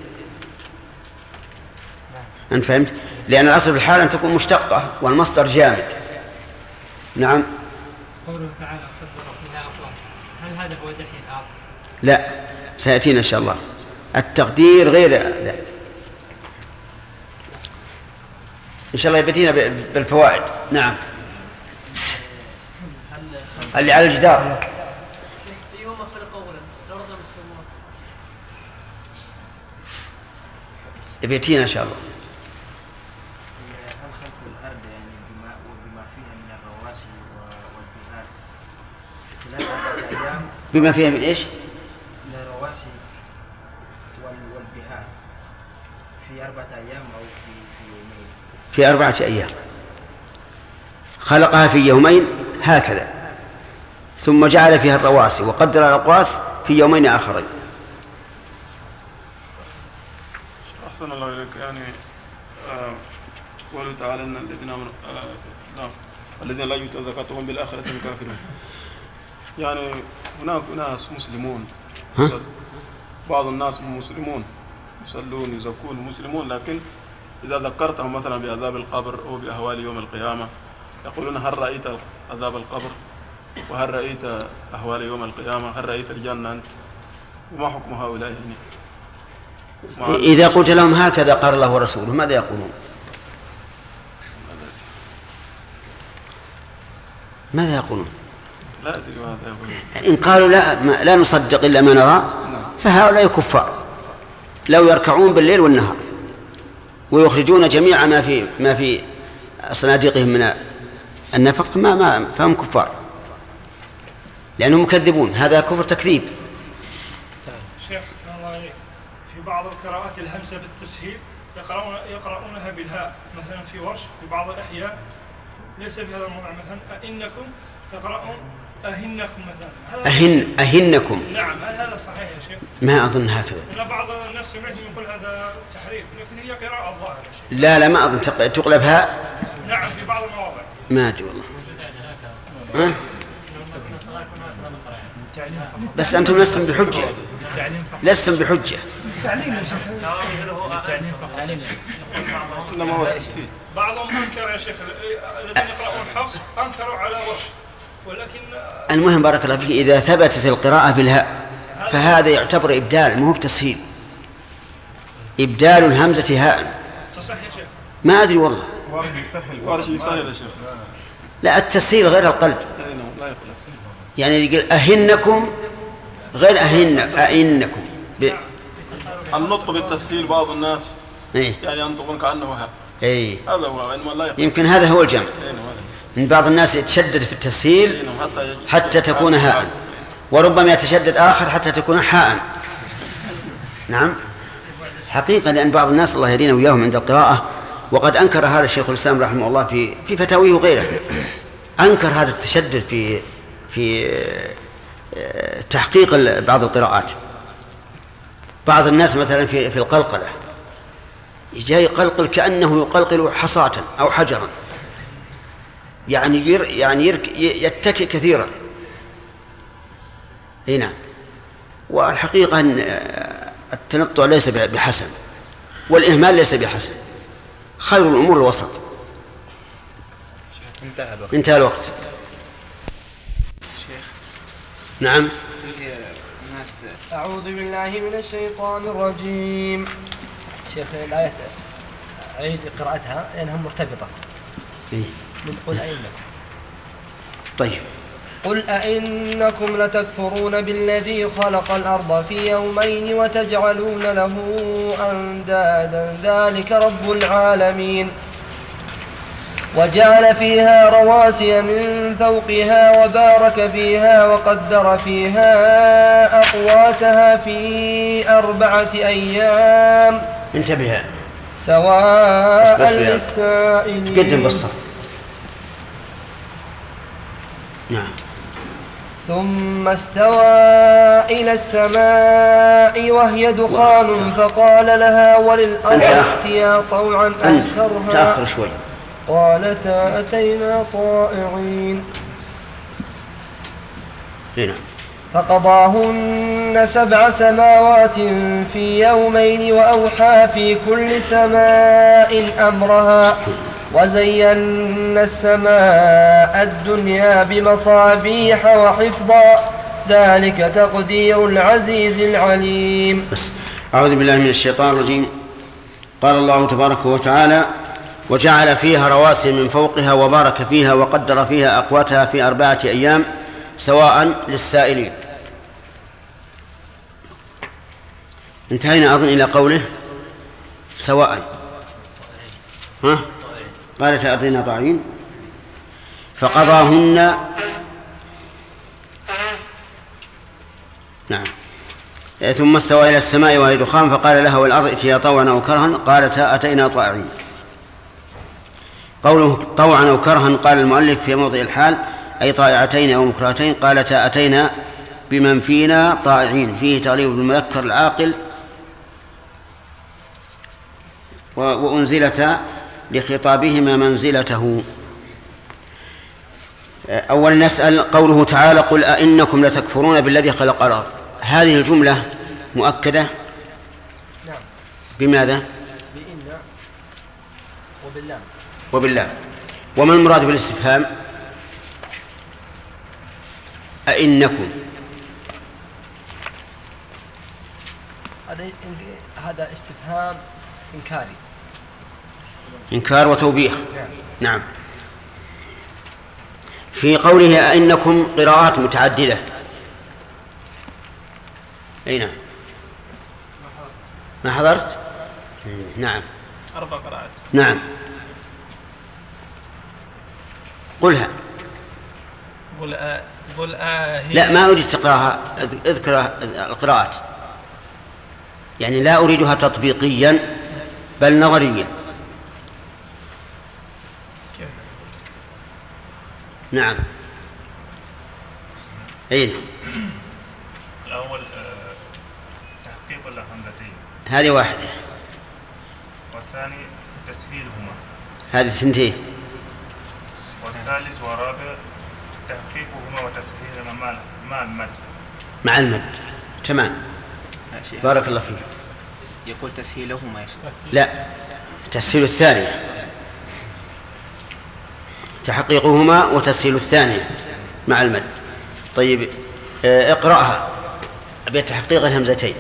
أنت فهمت؟ لأن الأصل في الحال أن تكون مشتقة والمصدر جامد. نعم. قوله تعالى قدر فيها أقوام، هل هذا هو دحي الأرض؟ لا، سيأتينا إن شاء الله التقدير غير لا. إن شاء الله يبتينا بالفوائد. نعم. اللي على الجدار. يوم خلق أولا الأرض والسماوات. يبتينا إن شاء الله. هل خلق الأرض يعني بما وبما فيها من الرواسي والبهار خلال أربعة أيام؟ بما فيها من إيش؟ من الرواسي والبهار في أربعة أيام أو في في يومين؟ في أربعة أيام. خلقها في يومين هكذا، ثم جعل فيها الرواسي وقدر الأقواس في يومين آخرين. أحسن الله إليك. يعني قوله تعالى أن الذين آمنوا نعم الذين لا يؤتون زكاتهم بالآخرة هم كافرون. يعني هناك ناس مسلمون، بعض الناس مسلمون يصلون يزكون مسلمون، لكن إذا ذكرتهم مثلا بعذاب القبر أو بأهوال يوم القيامة يقولون هل رأيت عذاب القبر؟ وهل رأيت أهوال يوم القيامة؟ هل رأيت الجنة أنت؟ وما حكم هؤلاء يعني؟ إذا قلت لهم هكذا قال الله ورسوله ماذا يقولون؟ ماذا يقولون؟ لا أدري ماذا يقولون. إن قالوا لا ما لا نصدق إلا ما نرى فهؤلاء كفار، لو يركعون بالليل والنهار ويخرجون جميع ما في ما في صناديقهم من النفق ما ما فهم كفار، لأنهم مكذبون. هذا كفر تكذيب. شيخ صلى الله عليه، في بعض القراءات الهمزة بالتسهيل يقرؤون يقرؤونها بالهاء، مثلا في ورش في بعض الأحياء ليس في هذا الموضع، مثلا أئنكم يقرؤون أهنكم مثلا. أهن أهنكم. نعم، هل هذا صحيح يا شيخ؟ ما أظن هكذا. أنا بعض الناس سمعتهم يقول هذا تحريف، لكن هي قراءة الظاهر يا شيخ. لا لا ما أظن تقلبها. نعم في بعض المواضع. ما أدري والله. ها؟ بس أنتم لستم بحجة، لستم بحجة. التعليم يا شيخ. بعضهم أنكر يا شيخ، الذين يقرؤون حفص أنكروا على ورش، ولكن المهم بارك الله فيه إذا ثبتت القراءة بالهاء فهذا يعتبر إبدال مو بتسهيل، إبدال الهمزة هاء. تصح يا شيخ؟ ما أدري والله. وارش يسهل يا شيخ. لا التسهيل غير القلب، يعني يقول أهنكم غير أهن أئنكم ب... النطق بالتسهيل بعض الناس إيه؟ يعني ينطقون كأنه هاء. إيه؟ هذا هو إنما لا يخلص. يمكن هذا هو الجمع. إيه من بعض الناس يتشدد في التسهيل إيه حتى تكون هاء، وربما يتشدد آخر حتى تكون حاء. نعم حقيقة، لأن بعض الناس الله يهدينا وياهم عند القراءة، وقد أنكر هذا الشيخ الإسلام رحمه الله في في فتاويه وغيره، أنكر هذا التشدد في في تحقيق بعض القراءات. بعض الناس مثلا في في القلقلة جاي يقلقل كأنه يقلقل حصاة أو حجرا، يعني ير يعني يرك يتكئ كثيرا. هنا والحقيقة أن التنطع ليس بحسن، والإهمال ليس بحسن، خير الأمور الوسط. انتهى الوقت. انتهى الوقت. شيخ. نعم. أعوذ بالله من الشيطان الرجيم. شيخ الآية أعيد قراءتها لأنها مرتبطة. إيه؟ قل أئنكم. طيب. قل أئنكم لتكفرون بالذي خلق الأرض في يومين وتجعلون له أندادا ذلك رب العالمين. وجعل فيها رواسي من فوقها وبارك فيها وقدر فيها أقواتها في أربعة أيام. انتبه. سواء للسائلين. قدم بالصف. نعم. ثم استوى إلى السماء وهي دخان فقال لها وللأرض ائتيا طوعا أو كرها. تأخر شوي. قالتا أتينا طائعين. هنا. فقضاهن سبع سماوات في يومين وأوحى في كل سماء أمرها وزينا السماء الدنيا بمصابيح وحفظا ذلك تقدير العزيز العليم. بس أعوذ بالله من الشيطان الرجيم. قال الله تبارك وتعالى وجعل فيها رواسي من فوقها وبارك فيها وقدر فيها أقواتها في أربعة أيام سواء للسائلين. انتهينا أظن إلى قوله سواء. ها؟ قالت أتينا طاعين فقضاهن. نعم. ثم استوى إلى السماء وهي دخان فقال لها والأرض ائتيا طوعا أو كرها قالتا أتينا طائعين. قوله طوعا أو كرها قال المؤلف في موضع الحال أي طائعتين أو مكرهتين. قالتا أتينا بمن فينا طائعين، فيه تغليب بالمذكر العاقل، وأنزلتا لخطابهما منزلته. أولا نسأل قوله تعالى قل أئنكم لتكفرون بالذي خلق الأرض، هذه الجملة مؤكدة نعم. بماذا؟ بإن وبالله. وبالله. وما المراد بالاستفهام؟ أئنكم. هذا هذا استفهام إنكاري. إنكار وتوبيخ. نعم. في قوله أئنكم قراءات متعددة. أي نعم. ما حضرت؟ نعم. أربع قراءات. نعم. قلها. قل آه قل آه لا ما أريد تقراها، اذكر القراءات، يعني لا أريدها تطبيقيا بل نظريا. نعم. أين؟ الأول تحقيق الهمزتين، هذه واحدة. والثاني تسهيلهما، هذه ثنتين. والثالث والرابع تحقيقهما وتسهيلهما مع مع المد. مع المد، تمام. بارك الله فيك. يقول تسهيلهما يا شيخ. لا، تسهيل الثانية، تحقيقهما وتسهيل الثانية مع المد. طيب اقرأها بتحقيق الهمزتين.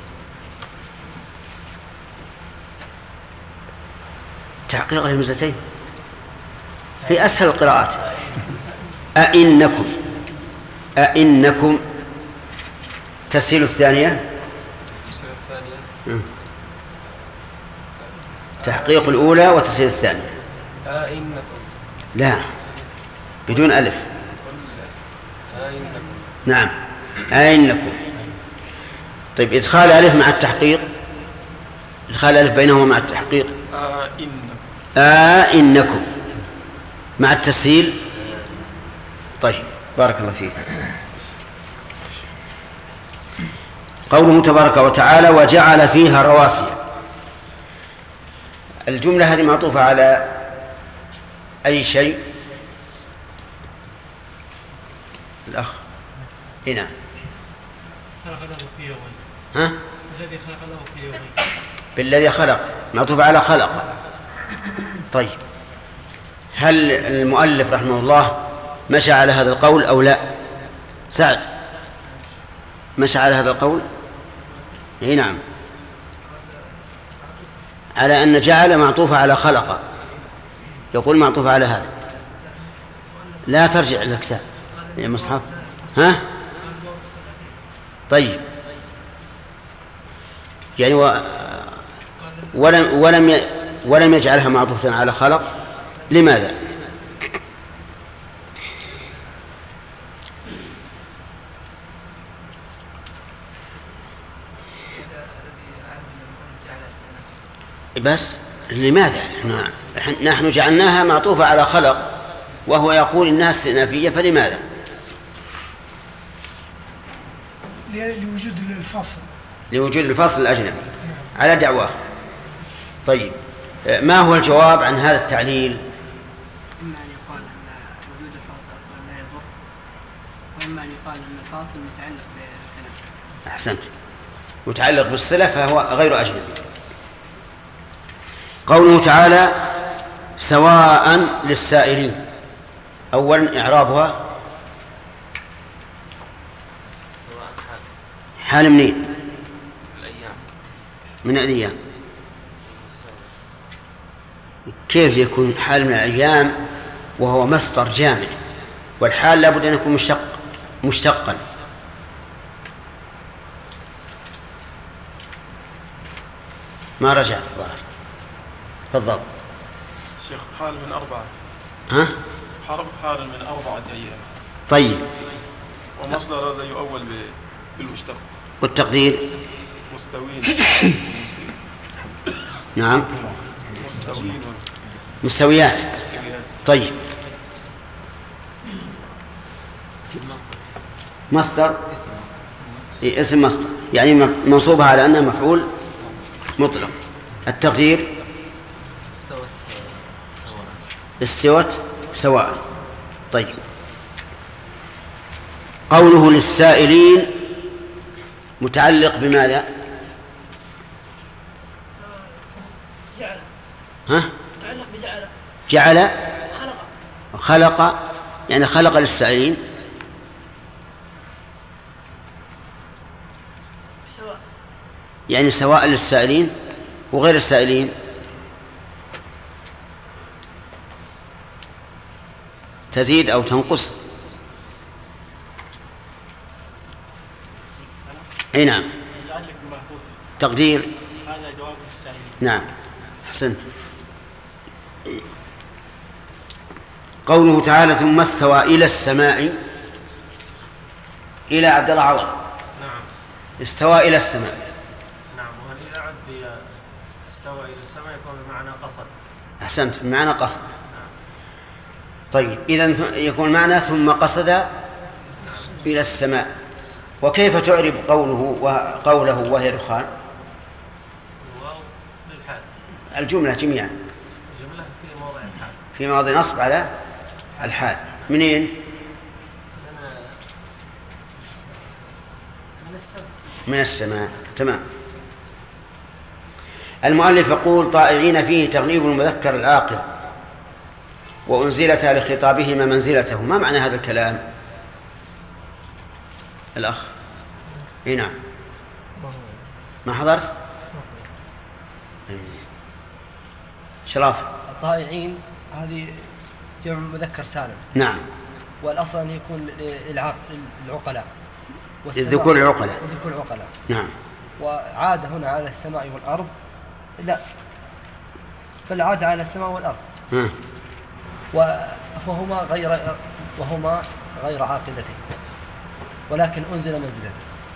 تحقيق الهمزتين هي أسهل القراءات. أئنكم، أئنكم. تسهيل الثانية، تحقيق الأولى وتسهيل الثانية. أئنكم. لا، بدون ألف. أئنكم. نعم، أئنكم. طيب إدخال ألف مع التحقيق، إدخال ألف بينهما مع التحقيق. آئنكم. آئنكم مع التسهيل. طيب بارك الله فيك. قوله تبارك وتعالى وجعل فيها رواسي. الجملة هذه معطوفة على أي شيء؟ الأخ هنا. خلق له في يومين. ها؟ الذي خلق له في يومين. بالذي خلق، معطوفة على خلق. طيب هل المؤلف رحمه الله مشى على هذا القول أو لا؟ سعد مشى على هذا القول؟ اي نعم، على أن جعل معطوفة على خلق، يقول معطوفة على هذا. لا ترجع إلى الكتاب يا مصحف. ها؟ طيب يعني و... ولم ولم ي... ولم يجعلها معطوفة على خلق. لماذا؟ بس لماذا نحن, نحن جعلناها معطوفة على خلق وهو يقول إنها استئنافية، فلماذا؟ لوجود الفاصل، لوجود الفاصل الأجنبي على دعواه. طيب ما هو الجواب عن هذا التعليل؟ إما أن يقال أن وجود الفاصل أصلا لا يضر، وإما أن يقال أن الفاصل متعلق بالكلام. أحسنت، متعلق بالصلة فهو غير أجنبي. قوله تعالى سواء للسائلين، أولا إعرابها حال منين؟ من الأيام. كيف يكون حال من الأيام وهو مصدر جامد، والحال لابد أن يكون مشتق مشتقا. ما رجعت الظاهر. تفضل. شيخ حال من أربعة. ها؟ حرب حال من أربعة أيام. طيب. ومصدر هذا يؤول بالمشتق. والتقدير؟ مستوين. نعم. مستوين. مستويات. طيب. مصدر إيه اسم مصدر، يعني منصوبها على أنها مفعول مطلق. التقدير استوت سواء. طيب قوله للسائلين متعلق بماذا؟ جعل. ها؟ متعلق بجعل. جعل خلق. خلق، يعني خلق للسائلين سواء، يعني سواء للسائلين وغير السائلين. تزيد أو تنقص. أي نعم. تقدير هذا جواب للسائلين. نعم أحسنت. قوله تعالى ثم استوى إلى السماء، إلى عبد الله عوض. نعم. استوى إلى السماء. نعم، وهل إذا عد استوى إلى السماء يكون بمعنى قصد. أحسنت، بمعنى قصد. طيب إذن يكون معنى ثم قصد إلى السماء. وكيف تعرب قوله وقوله وهي دخان؟ الجملة جميعا. الجملة في موضع الحال. في موضع نصب على الحال. منين؟ من السماء. تمام. المؤلف يقول طائعين فيه تغليب المذكر العاقل وأنزلتا لخطابهما منزلته. ما معنى هذا الكلام الأخ؟ اي نعم. ما حضرت؟ شراف. الطائعين هذه جمع مذكر سالم. نعم. والأصل أن يكون للعقلاء. الذكور العقلاء. الذكور العقلاء. نعم. وعاد هنا على السماء والأرض. لا، بل عاد على السماء والأرض. ها. وهما غير وهما غير عاقلتين، ولكن أنزل منزلته.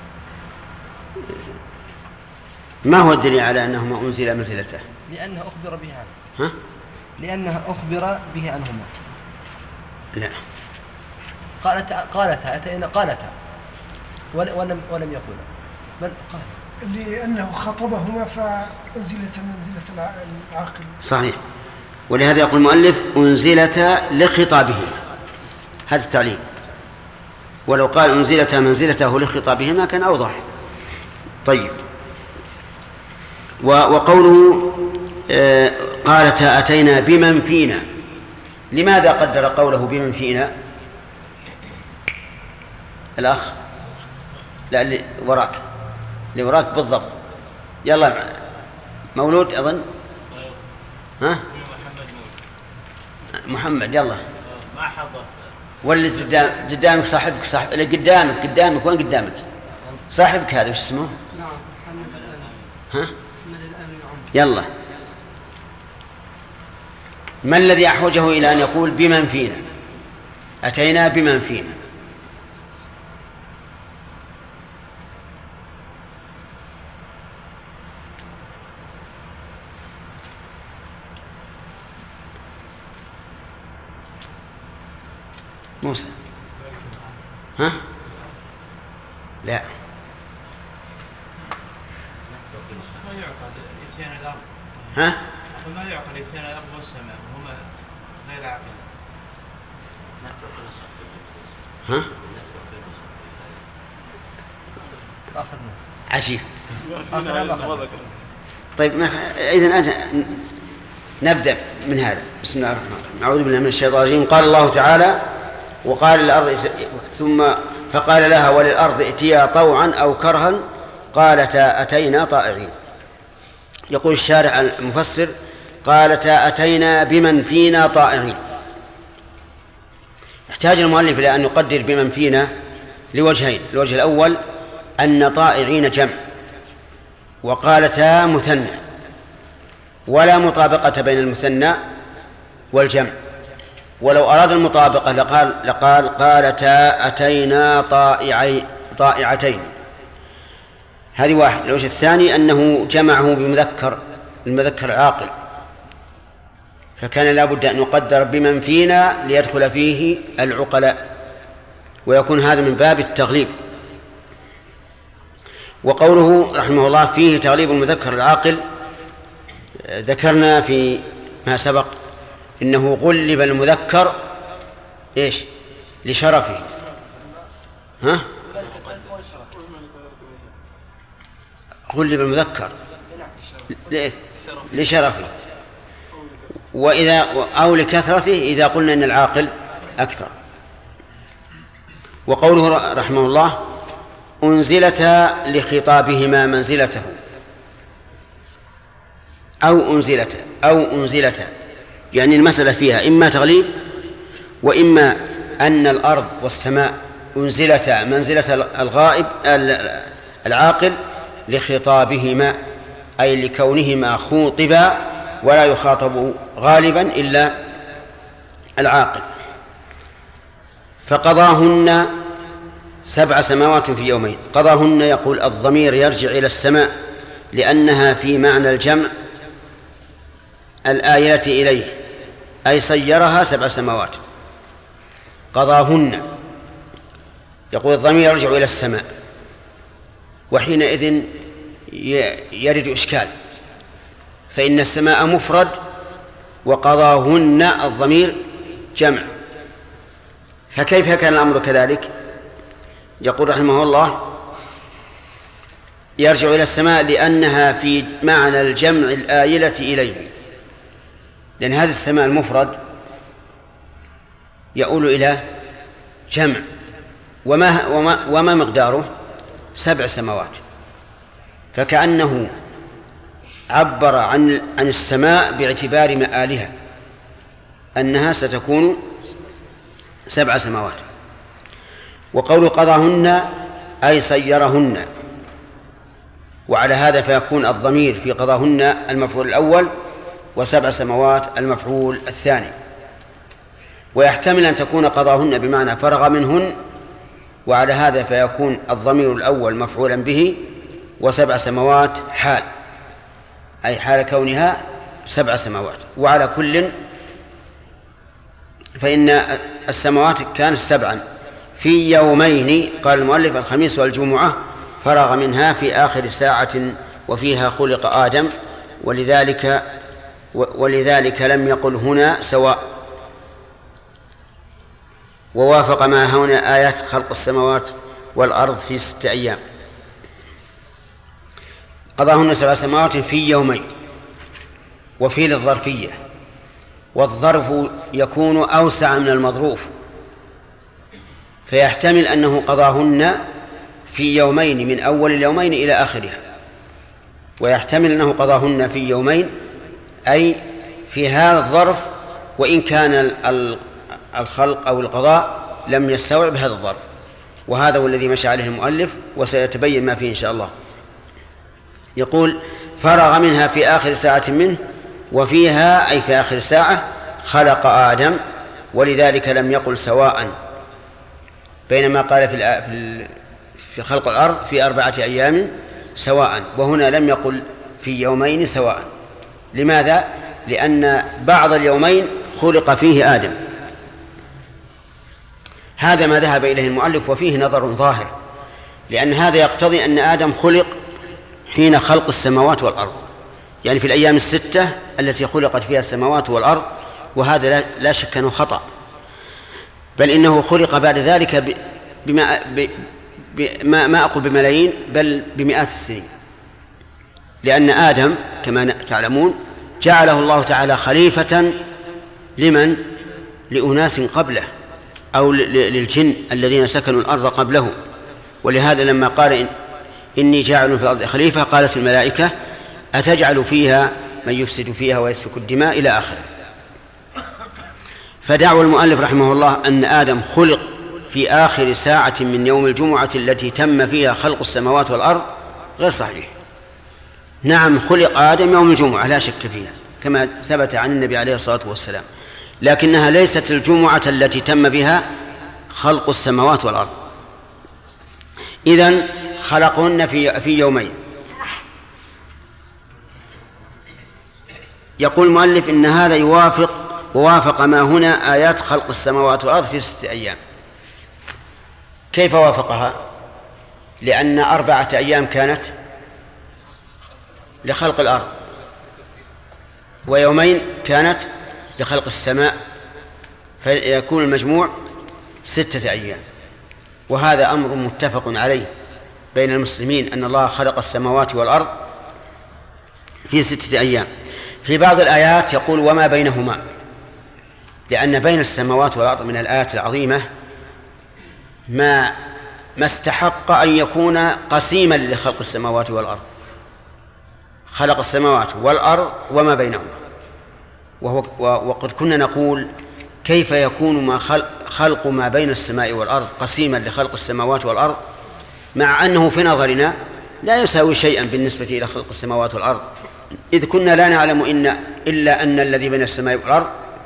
ما هو الدليل على أنهما أنزل منزلته؟ لأنه أخبر به عنه. ها؟ لأنه أخبر به عنهما. لا. قالتا قالتا أتينا قالتا ولم ولم يقولا. من قال؟ لأنه خطبهما فأنزلت منزلة العاقل. صحيح. ولهذا يقول المؤلف أنزلتا لخطابهما، هذا التعليل. ولو قال أنزلتا منزلته لخطابهما كان أوضح. طيب. وقوله آه قالتا أتينا بمن فينا، لماذا قدر قوله بمن فينا؟ الأخ لا اللي وراك اللي وراك بالضبط. يلا مولود أظن. ها؟ محمد. يلا. ما حضر. واللي قدام قدامك صاحبك صاحب اللي قدامك قدامك وين قدامك؟ صاحبك هذا وش اسمه؟ نعم. ها؟ يلا. ما الذي أحوجه إلى أن يقول بمن فينا؟ أتينا بمن فينا. موسى. ها؟ لا. ما يعقل اثنين الأرض. ها؟ ما يعقل اثنين الأرض والسماء وهما غير عاقل. ها؟ عجيب. طيب إذن أنت نبدأ من هذا. بسم الله الرحمن الرحيم. أعوذ بالله من الشيطان الرجيم. قال الله تعالى وقال الأرض ثم فقال لها وللأرض ائتيا طوعا أو كرها قالتا أتينا طائعين. يقول الشارع المفسر قالتا أتينا بمن فينا طائعين. يحتاج المؤلف إلى أن يقدر بمن فينا لوجهين. الوجه الأول أن طائعين جمع وقالتا مثنى، ولا مطابقة بين المثنى والجمع. ولو أراد المطابقة لقال لقال قالتا أتينا طائعي طائعتين. هذه واحد. الوجه الثاني أنه جمعه بمذكر المذكر عاقل، فكان لا بد أن يقدر بمن فينا ليدخل فيه العقلاء، ويكون هذا من باب التغليب. وقوله رحمه الله فيه تغليب المذكر العاقل، ذكرنا في ما سبق إنه غلب المذكر إيش؟ لشرفه. ها؟ غلب المذكر لشرفه، وإذا أو لكثرته إذا قلنا إن العاقل أكثر. وقوله رحمه الله أنزلتا لخطابهما منزلته أو أنزلتا أو أنزلتا، يعني المسألة فيها إما تغليب وإما أن الأرض والسماء أنزلتا منزلة الغائب العاقل لخطابهما، أي لكونهما خوطبا ولا يخاطب غالبا إلا العاقل. فقضاهن سبع سماوات في يومين. قضاهن يقول الضمير يرجع إلى السماء لأنها في معنى الجمع الآية إليه، أي سيرها سبع سماوات. قضاهن يقول الضمير يرجع إلى السماء، وحينئذ يرد إشكال، فإن السماء مفرد وقضاهن الضمير جمع، فكيف كان الأمر كذلك؟ يقول رحمه الله يرجع إلى السماء لأنها في معنى الجمع الآيلة إليه، لأن هذا السماء المفرد يؤول إلى جمع. وما, وما, وما مقداره؟ سبع سماوات. فكأنه عبر عن عن السماء باعتبار مآلها أنها ستكون سبع سماوات. وقول قضاهن أي صيرهن، وعلى هذا فيكون الضمير في قضاهن المفعول الأول، وسبع سماوات المفعول الثاني. ويحتمل أن تكون قضاهن بمعنى فرغ منهن، وعلى هذا فيكون الضمير الأول مفعولا به، وسبع سماوات حال، أي حال كونها سبع سماوات. وعلى كل فإن السماوات كانت سبعا في يومين، قال المؤلف الخميس والجمعة، فرغ منها في آخر ساعة وفيها خلق آدم، ولذلك ولذلك لم يقل هنا سواء. ووافق ما هنا آيات خلق السماوات والأرض في ستة أيام. قضاهن سبع سماوات في يومين، وفي للظرفية، والظرف يكون أوسع من المظروف، فيحتمل أنه قضاهن في يومين من أول اليومين إلى آخرها، ويحتمل أنه قضاهن في يومين أي في هذا الظرف، وإن كان الخلق أو القضاء لم يستوعب هذا الظرف. وهذا هو الذي مشى عليه المؤلف، وسيتبين ما فيه إن شاء الله. يقول فرغ منها في آخر ساعة منه، وفيها أي في آخر ساعة خلق آدم، ولذلك لم يقل سواء، بينما قال في في خلق الأرض في أربعة أيام سواء، وهنا لم يقل في يومين سواء. لماذا؟ لأن بعض اليومين خلق فيه آدم. هذا ما ذهب إليه المؤلف، وفيه نظر ظاهر، لأن هذا يقتضي أن آدم خلق حين خلق السماوات والأرض، يعني في الأيام الستة التي خلقت فيها السماوات والأرض، وهذا لا شك أنه خطأ، بل إنه خلق بعد ذلك بما, بما ما أقول بملايين، بل بمئات السنين، لأن آدم كما تعلمون جعله الله تعالى خليفة لمن؟ لأناس قبله، أو للجن الذين سكنوا الأرض قبله. ولهذا لما قال إن إني جاعل في الأرض خليفة، قالت الملائكة أتجعل فيها من يفسد فيها ويسفك الدماء إلى آخره. فدعوى المؤلف رحمه الله أن آدم خلق في آخر ساعة من يوم الجمعة التي تم فيها خلق السماوات والأرض غير صحيح. نعم خلق آدم يوم الجمعة لا شك فيها كما ثبت عن النبي عليه الصلاة والسلام، لكنها ليست الجمعة التي تم بها خلق السماوات والأرض. إذن خلقهن في في يومين. يقول المؤلف إن هذا يوافق ووافق ما هنا آيات خلق السماوات والأرض في ستة أيام. كيف وافقها؟ لأن أربعة أيام كانت لخلق الأرض، ويومين كانت لخلق السماء، فيكون المجموع ستة أيام. وهذا أمر متفق عليه بين المسلمين أن الله خلق السماوات والأرض في ستة أيام. في بعض الآيات يقول وما بينهما، لأن بين السماوات والأرض من الآيات العظيمة ما ما استحق أن يكون قسيما لخلق السماوات والأرض. خلق السماوات والأرض وما بينهما، وهو وقد كنا نقول كيف يكون ما خلق, خلق ما بين السماء والأرض قسيما لخلق السماوات والأرض، مع أنه في نظرنا لا يساوي شيئا بالنسبة إلى خلق السماوات والأرض، إذ كنا لا نعلم إن إلا أن الذي بين السماء والأرض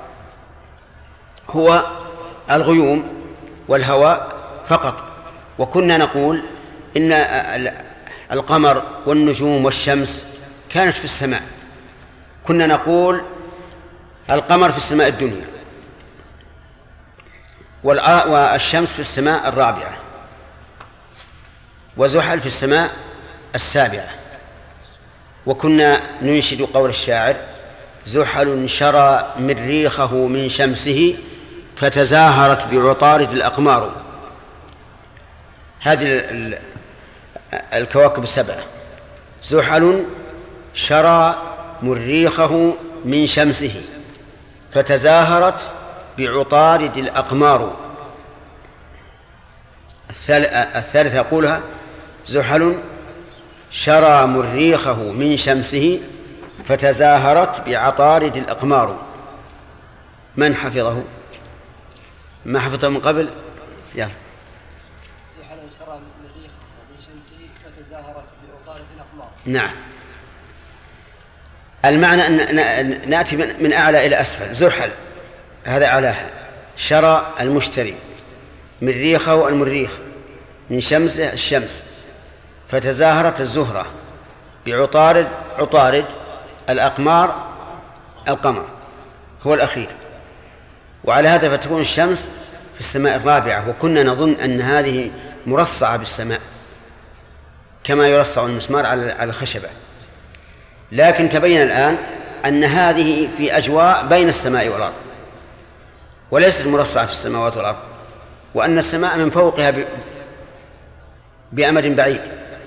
هو الغيوم والهواء فقط. وكنا نقول إن القمر والنجوم والشمس كانت في السماء، كنا نقول القمر في السماء الدنيا والشمس في السماء الرابعة وزحل في السماء السابعة. وكنا ننشد قول الشاعر زحل شرى مريخه من شمسه فتزاهرت بعطارد الأقمار. هذه الكواكب السبعة زحل شرى مريخه من شمسه فتزاهرت بعطارد الأقمار. الثالثة أقولها: زحل شرى مريخه من شمسه فتزاهرت بعطارد الأقمار. من حفظه؟ ما حفظه من قبل؟ يلا. زحل شرى مريخه من شمسه فتزاهرت بعطارد الأقمار. نعم. المعنى أن نأتي من أعلى إلى أسفل. زحل هذا أعلاها، شرى المشتري، مريخه المريخ، من شمسه الشمس، فتزاهرت الزهرة بعطارد عطارد الأقمار، القمر هو الأخير. وعلى هذا فتكون الشمس في السماء الرابعة، وكنا نظن أن هذه مرصعة بالسماء كما يرصع المسمار على الخشبة، لكن تبين الآن أن هذه في أجواء بين السماء والأرض وليست مرصعة في السماوات والأرض، وأن السماء من فوقها بأمد بعيد.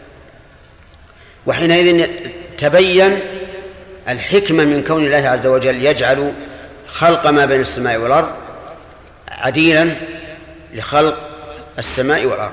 وحينئذ تبين الحكمة من كون الله عز وجل يجعل خلق ما بين السماء والأرض عديلا لخلق السماء والأرض.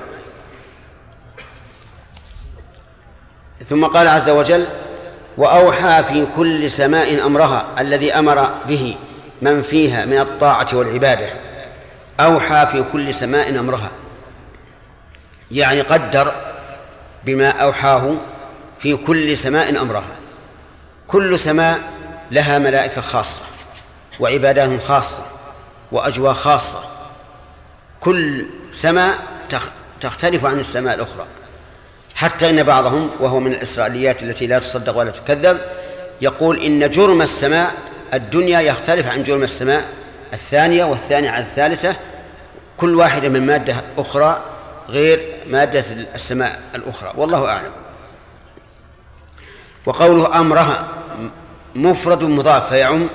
ثم قال عز وجل: وأوحى في كل سماء أمرها الذي أمر به من فيها من الطاعة والعبادة. أوحى في كل سماء أمرها، يعني قدر بما أوحاه في كل سماء أمرها. كل سماء لها ملائكة خاصة وعبادات خاصة وأجواء خاصة، كل سماء تختلف عن السماء الأخرى، حتى إن بعضهم وهو من الإسرائيليات التي لا تصدق ولا تكذب يقول إن جرم السماء الدنيا يختلف عن جرم السماء الثانية والثانية عن الثالثة، كل واحدة من مادة أخرى غير مادة السماء الأخرى، والله أعلم. وقوله أمرها مفرد مضاف فيعم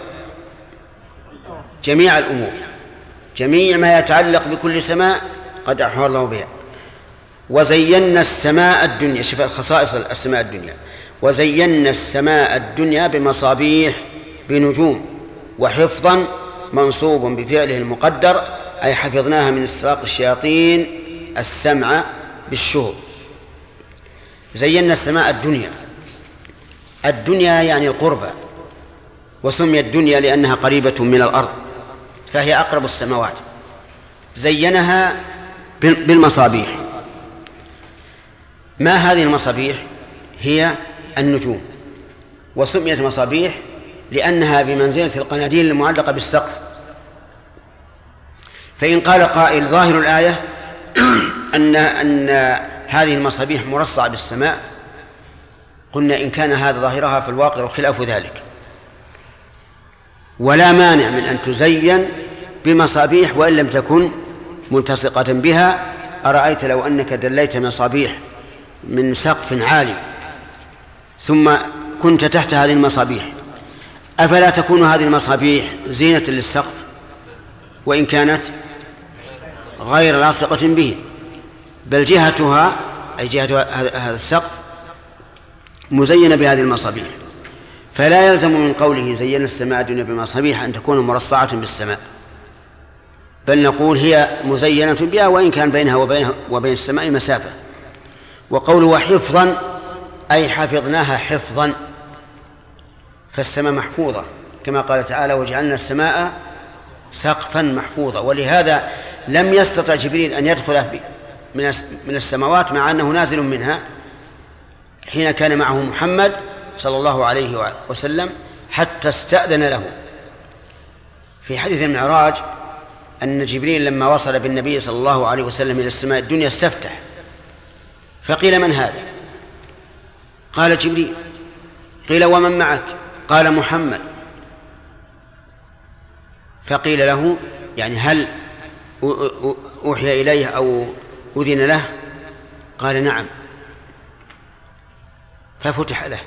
جميع الأمور، جميع ما يتعلق بكل سماء قد أحوى الله بها. وزينا السماء الدنيا، شوف الخصائص السماء الدنيا: وزينا السماء الدنيا بمصابيح بنجوم وحفظا منصوب بفعله المقدر، أي حفظناها من استراق الشياطين السمع بالشهب. زينا السماء الدنيا، الدنيا يعني القربة، وسميت الدنيا لأنها قريبة من الأرض فهي أقرب السماوات. زينها بالمصابيح. ما هذه المصابيح؟ هي النجوم، وسميت مصابيح لأنها بمنزلة القناديل المعلقة بالسقف. فإن قال قائل ظاهر الآية أن أن هذه المصابيح مرصعة بالسماء، قلنا إن كان هذا ظاهرها فالواقع خلاف ذلك، ولا مانع من أن تزين بمصابيح وإن لم تكن ملتصقة بها. أرأيت لو أنك دليت مصابيح من سقف عالي ثم كنت تحت هذه المصابيح، أفلا تكون هذه المصابيح زينة للسقف وإن كانت غير لاصقة به، بل جهتها أي جهة هذا السقف مزينة بهذه المصابيح. فلا يلزم من قوله زينا السماء الدنيا بمصابيح أن تكون مرصعة بالسماء، بل نقول هي مزينة بها وإن كان بينها وبينها وبين السماء مسافة. وقوله حفظا أي حفظناها حفظا، فالسماء محفوظة كما قال تعالى: وجعلنا السماء سقفا محفوظا. ولهذا لم يستطع جبريل أن يدخل من السماوات مع أنه نازل منها حين كان معه محمد صلى الله عليه وسلم حتى استأذن له. في حديث المعراج أن جبريل لما وصل بالنبي صلى الله عليه وسلم إلى السماء الدنيا استفتح، فقيل: من هذا؟ قال: جبريل. قيل: ومن معك؟ قال: محمد. فقيل له: يعني هل أوحي إليه أو أذن له؟ قال: نعم. ففتح له.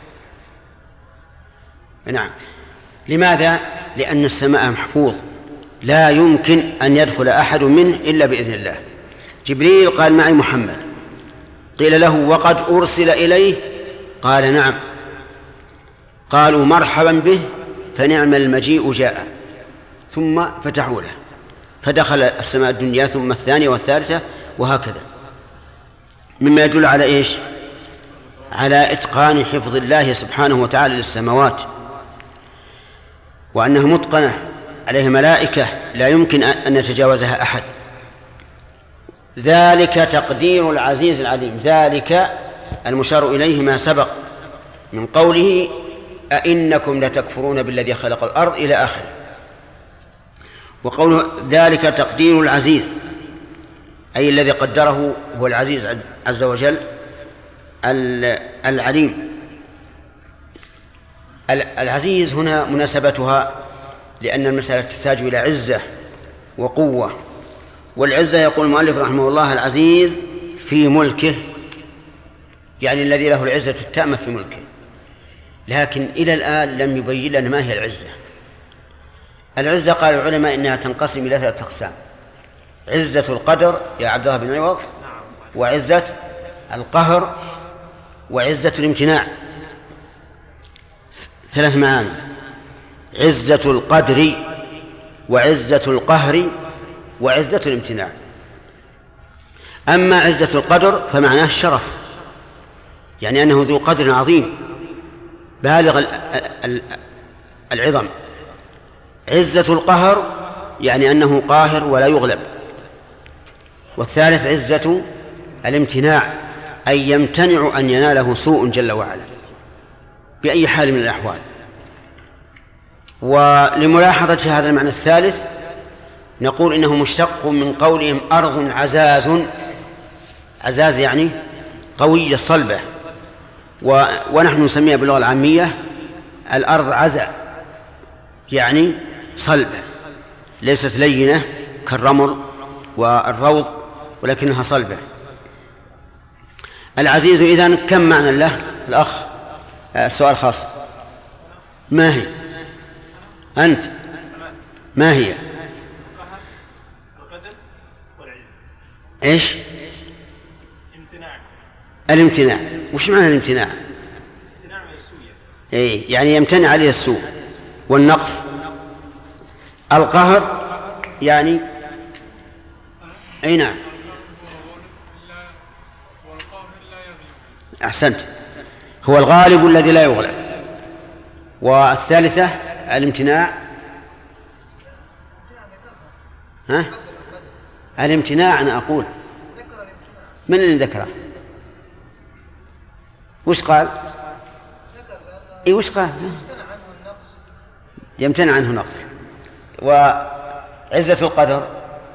نعم. لماذا؟ لأن السماء محفوظ لا يمكن أن يدخل أحد منه إلا بإذن الله. جبريل قال: معي محمد. قيل له: وقد أرسل إليه؟ قال نعم. قالوا مرحبا به فنعم المجيء جاء، ثم فتحوا له فدخل السماء الدنيا ثم الثانية والثالثة وهكذا، مما يدل على إيش؟ على إتقان حفظ الله سبحانه وتعالى للسماوات، وأنها متقنة عليه ملائكة لا يمكن أن يتجاوزها أحد. ذلك تقدير العزيز العليم. ذلك المشار إليه ما سبق من قوله أئنكم لتكفرون بالذي خلق الأرض إلى آخره. وقوله ذلك تقدير العزيز أي الذي قدره هو العزيز عز وجل العليم. العزيز هنا مناسبتها لأن المسألة تحتاج إلى عزة وقوة، والعزة يقول المؤلف رحمه الله العزيز في ملكه، يعني الذي له العزة التامة في ملكه. لكن إلى الآن لم يبين لنا ما هي العزة. العزة قال العلماء إنها تنقسم إلى ثلاثة أقسام: عزة القدر يا عبد الله بن عوض، وعزة القهر، وعزة الامتناع. ثلاث معاني: عزة القدر، وعزة القهر، وعزة الامتناع. أما عزة القدر فمعناه الشرف، يعني أنه ذو قدر عظيم بالغ العظم. عزة القهر يعني أنه قاهر ولا يغلب. والثالث عزة الامتناع أي يمتنع أن يناله سوء جل وعلا بأي حال من الأحوال. ولملاحظة هذا المعنى الثالث نقول إنه مشتق من قولهم أرض عزاز. عزاز يعني قوية صلبة، و... ونحن نسميها باللغة العامية الأرض عزع، يعني صلبة، ليست لينة كالرمل والروض ولكنها صلبة. العزيز إذن كم معنى له؟ الأخ السؤال خاص. ما هي؟ أنت ما هي؟ إيش؟ الامتناع. وش معنى الامتناع؟ إيه يعني يمتنع عليه السوء والنقص. القهر يعني أي نعم أحسنت، هو الغالب الذي لا يغلب. والثالثة الامتناع. ها؟ الامتناع أنا أقول من اللي ذكره؟ وش قال؟ إيه وش قال؟ يمتنع عنه نقص. وعزة القدر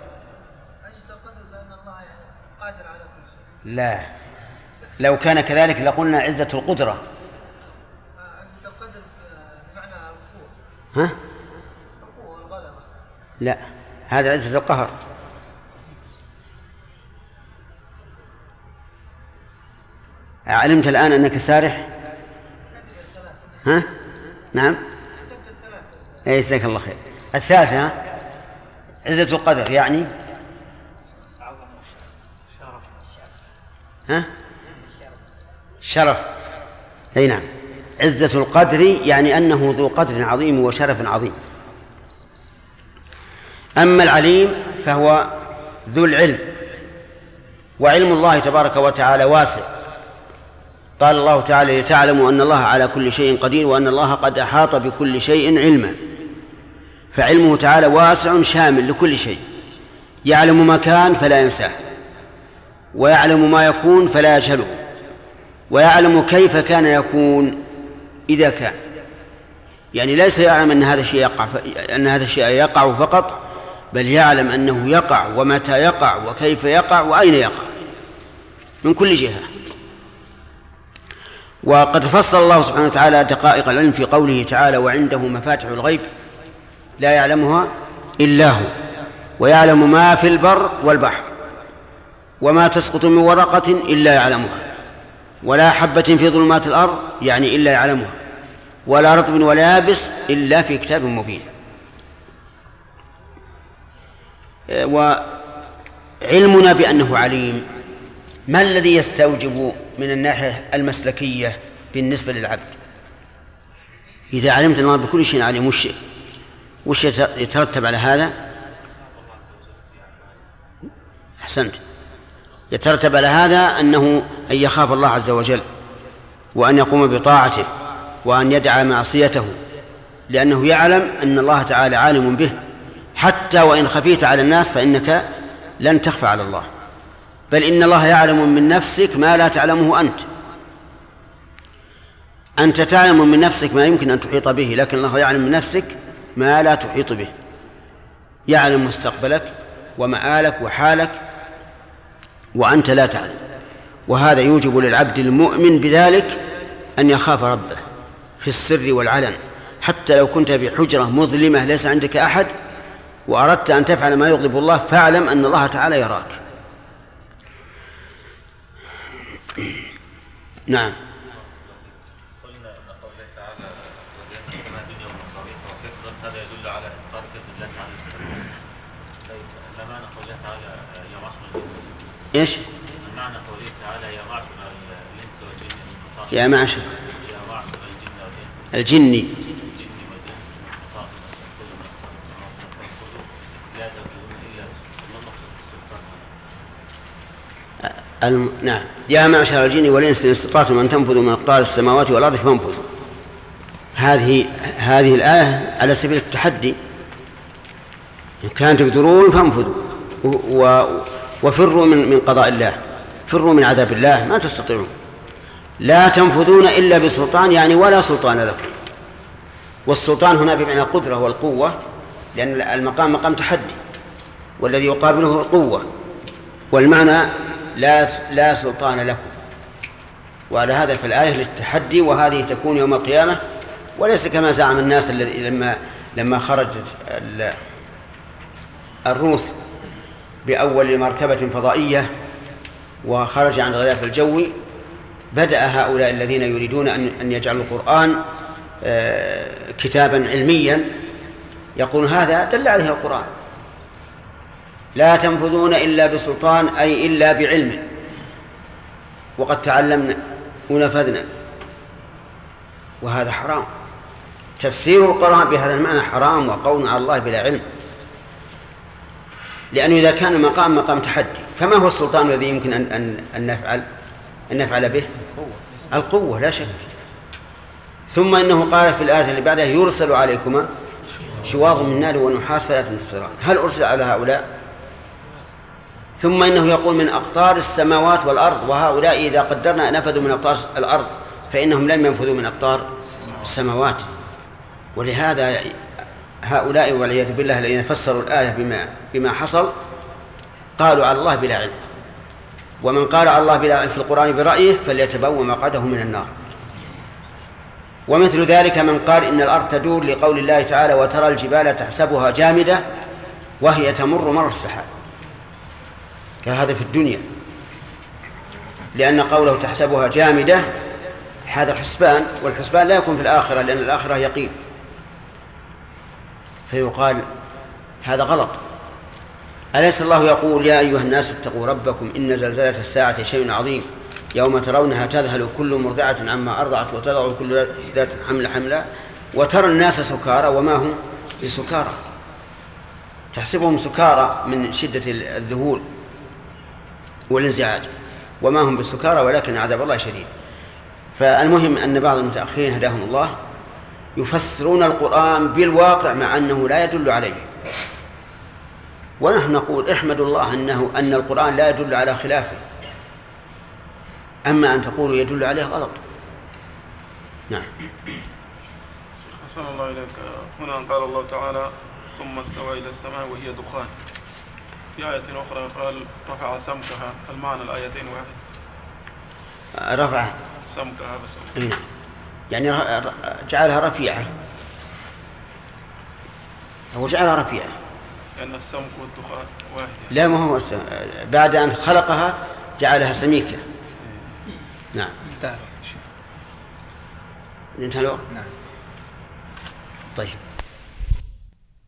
لا، لو كان كذلك لقلنا عزة القدرة. ها؟ لا، هذا عزة القهر. علمت الآن أنك سارح؟ ها؟ نعم؟ إيه جزاك الله خير. الثالثة عزة القدر يعني ها؟ شرف. أي نعم، عزة القدر يعني أنه ذو قدر عظيم وشرف عظيم. أما العليم فهو ذو العلم، وعلم الله تبارك وتعالى واسع. قال الله تعالى: لتعلموا أن الله على كل شيء قدير وأن الله قد أحاط بكل شيء علما. فعلمه تعالى واسع شامل لكل شيء، يعلم ما كان فلا ينساه، ويعلم ما يكون فلا يجهله، ويعلم كيف كان يكون إذا كان. يعني ليس يعلم أن هذا الشيء يقع أن هذا الشيء يقع فقط، بل يعلم أنه يقع ومتى يقع وكيف يقع وأين يقع من كل جهة. وقد فصل الله سبحانه وتعالى دقائق العلم في قوله تعالى: وعنده مفاتح الغيب لا يعلمها إلا هو ويعلم ما في البر والبحر وما تسقط من ورقة إلا يعلمها ولا حبة في ظلمات الأرض يعني إلا يعلمها ولا رطب ولا يابس إلا في كتاب مبين. وعلمنا بأنه عليم ما الذي يستوجب من الناحية المسلكية بالنسبة للعبد. إذا علمت أن الله بكل شيء عليم وش وش يترتب على هذا؟ أحسنت. يترتب على هذا أنه أن يخاف الله عز وجل، وأن يقوم بطاعته، وأن يدع معصيته، لأنه يعلم أن الله تعالى عالم به، حتى وإن خفيت على الناس فإنك لن تخفى على الله، بل إن الله يعلم من نفسك ما لا تعلمه أنت. أنت تعلم من نفسك ما يمكن أن تحيط به، لكن الله يعلم من نفسك ما لا تحيط به. يعلم مستقبلك ومآلك وحالك وأنت لا تعلم. وهذا يوجب للعبد المؤمن بذلك أن يخاف ربه في السر والعلن، حتى لو كنت بحجرة مظلمة ليس عندك أحد وأردت أن تفعل ما يغضب الله، فاعلم أن الله تعالى يراك. نعم. قلنا أن قوله تعالى وزينت السماء الدنيا بمصابيح وحفظا، هذا يدل على إبطال حفظ الله تعالى السماء. طيب ما معنى قوله تعالى يا معشر الجن والإنس والجن؟ إيش؟ معنى قوله تعالى يا معشر الإنس والجن إن استطعتم يا معشر يا معشر الجن والإنس الجني الجن والإنس إن استطعتم أن تنفذوا من أقطار السماوات فانفذوا لا تنفذون إلا الله مقصود السلطان. الم... نعم. يا معشر الجن والإنس إن استطعتم أن تنفذوا من أقطار السماوات والأرض فانفذوا. هذه هذه الآية على سبيل التحدي، إن كان تقدرون فانفذوا و... وفروا من من قضاء الله، فروا من عذاب الله، ما تستطيعون. لا تنفذون إلا بسلطان، يعني ولا سلطان لكم. والسلطان هنا بمعنى القدرة والقوة، لأن المقام مقام تحدي والذي يقابله القوة، والمعنى لا لا سلطان لكم. وعلى هذا في الآية للتحدي، وهذه تكون يوم القيامة، وليس كما زعم الناس الذي لما لما خرجت الروس بأول مركبة فضائية وخرج عن الغلاف الجوي، بدأ هؤلاء الذين يريدون أن يجعلوا القرآن كتابا علميا يقول هذا دل عليه القرآن، لا تنفذون إلا بسلطان، أي إلا بعلم، وقد تعلمنا ونفذنا. وهذا حرام، تفسير القرآن بهذا المعنى حرام، وقول على الله بلا علم، لأنه إذا كان مقام مقام تحدي، فما هو السلطان الذي يمكن أن, أن, أن, نفعل أن نفعل به؟ القوة لا شك. ثم إنه قال في الآية اللي بعدها يرسل عليكما شواظ من نار ونحاس فلا تنتصران. هل أرسل على هؤلاء؟ ثم إنه يقول من أقطار السماوات والأرض، وهؤلاء إذا قدرنا نفذوا من أقطار الأرض فإنهم لم ينفذوا من أقطار السماوات. ولهذا هؤلاء والعياذ بالله الذين فسروا الآية بما, بما حصل قالوا على الله بلا علم. ومن قال على الله بلا علم في القرآن برأيه فليتبوأ مقعده من النار. ومثل ذلك من قال إن الأرض تدور لقول الله تعالى وترى الجبال تحسبها جامدة وهي تمر مر السحاب، كهذا في الدنيا، لأن قوله تحسبها جامدة هذا حسبان، والحسبان لا يكون في الآخرة لأن الآخرة يقين، فيقال هذا غلط. أليس الله يقول يا أيها الناس اتقوا ربكم إن زلزلة الساعة شيء عظيم يوم ترونها تذهل كل مرضعة عما أرضعت وتضع كل ذات حمل حملا وترى الناس سكارى وما هم بسكارى، تحسبهم سكارى من شدة الذهول والانزعاج وما هم بسكارى ولكن عذاب الله شديد. فالمهم أن بعض المتأخرين هداهم الله يفسرون القرآن بالواقع مع أنه لا يدل عليه، ونحن نقول احمدوا الله أنه أن القرآن لا يدل على خلافه، أما أن تقولوا يدل عليه غلط. نعم. حسن الله إليك. هنا قال الله تعالى ثم استوى إلى السماء وهي دخان، في آية أخرى قال رفع سمكها، المعنى الآيتين واحد؟ رفع سمكها بس نعم، يعني جعلها رفيعة، هو جعلها رفيعة لأن السمك والدخان واحد. لا، ما هو بعد أن خلقها جعلها سميكة. نعم. انتهى. انتهى الوقت؟ نعم. طيب.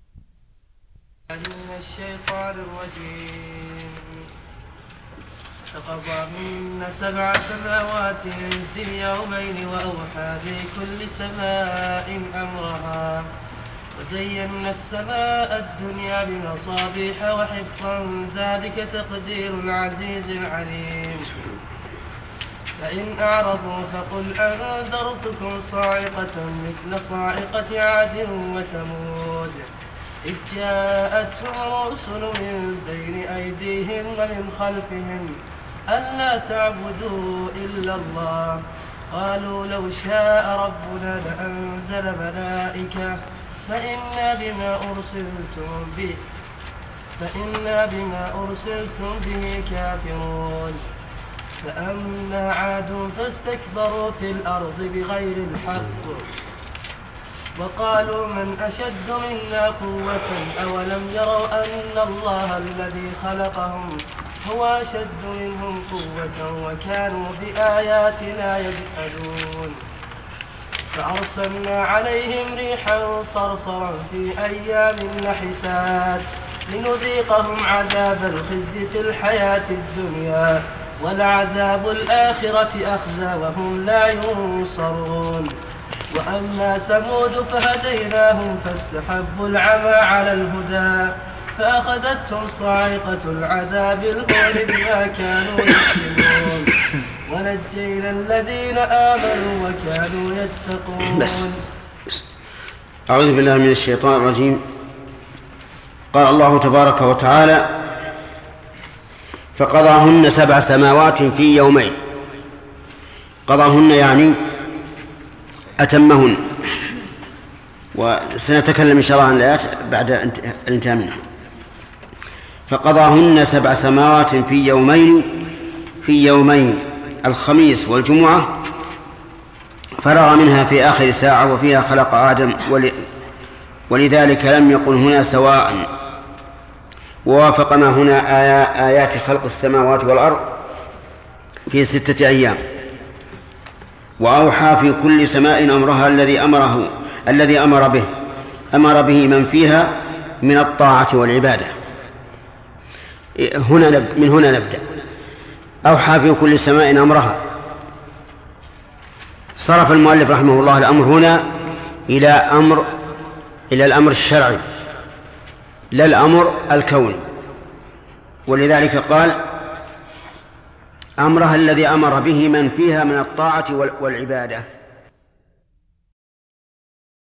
من الشيطان الرجيم فقضاهن سبع سماوات في يومين وأوحى في كل سماء أمرها وزينا السماء الدنيا بمصابيح وحفظا ذلك تقدير العزيز العليم. فإن أعرضوا فقل أنذرتكم صاعقة مثل صاعقة عاد وثمود إذ جاءتهم رسل من بين أيديهم ومن خلفهم ألا تعبدوا إلا الله قالوا لو شاء ربنا لأنزل ملائكة فإنا بما أرسلتم به فإنا بما أرسلتم به كافرون. فأما عاد فاستكبروا في الأرض بغير الحق وقالوا من أشد منا قوة أولم يروا أن الله الذي خلقهم هو أشد منهم قوة وكانوا بآياتنا يجحدون. فأرسلنا عليهم ريحا صرصرا في أيام نحسات لنذيقهم عذاب الخزي في الحياة الدنيا ولعذاب الآخرة أخزى وهم لا ينصرون. وأما ثمود فهديناهم فاستحبوا العمى على الهدى فأخذتهم صاعقة العذاب الهون بما كانوا يكسبون ونجينا الذين آمنوا وكانوا يتقون. بس. بس. أعوذ بالله من الشيطان الرجيم. قال الله تبارك وتعالى فقضاهن سبع سماوات في يومين. قضاهن يعني أتمهن، وسنتكلم إن شاء الله عن الآيات بعد الانتهاء منها. فقضاهن سبع سماوات في يومين في يومين الخميس والجمعة فرغ منها في آخر ساعة وفيها خلق آدم ولذلك لم يقل هنا سواء ووافق ما هنا آيات خلق السماوات والأرض في ستة أيام. وأوحى في كل سماء أمرها الذي أمره الذي أمر به أمر به من فيها من الطاعة والعبادة. هنا نب... من هنا نبدأ. أوحى في كل سماء أمرها. صرف المؤلف رحمه الله الأمر هنا إلى أمر إلى الأمر الشرعي لا الأمر الكوني، ولذلك قال أمرها الذي أمر به من فيها من الطاعة والعبادة.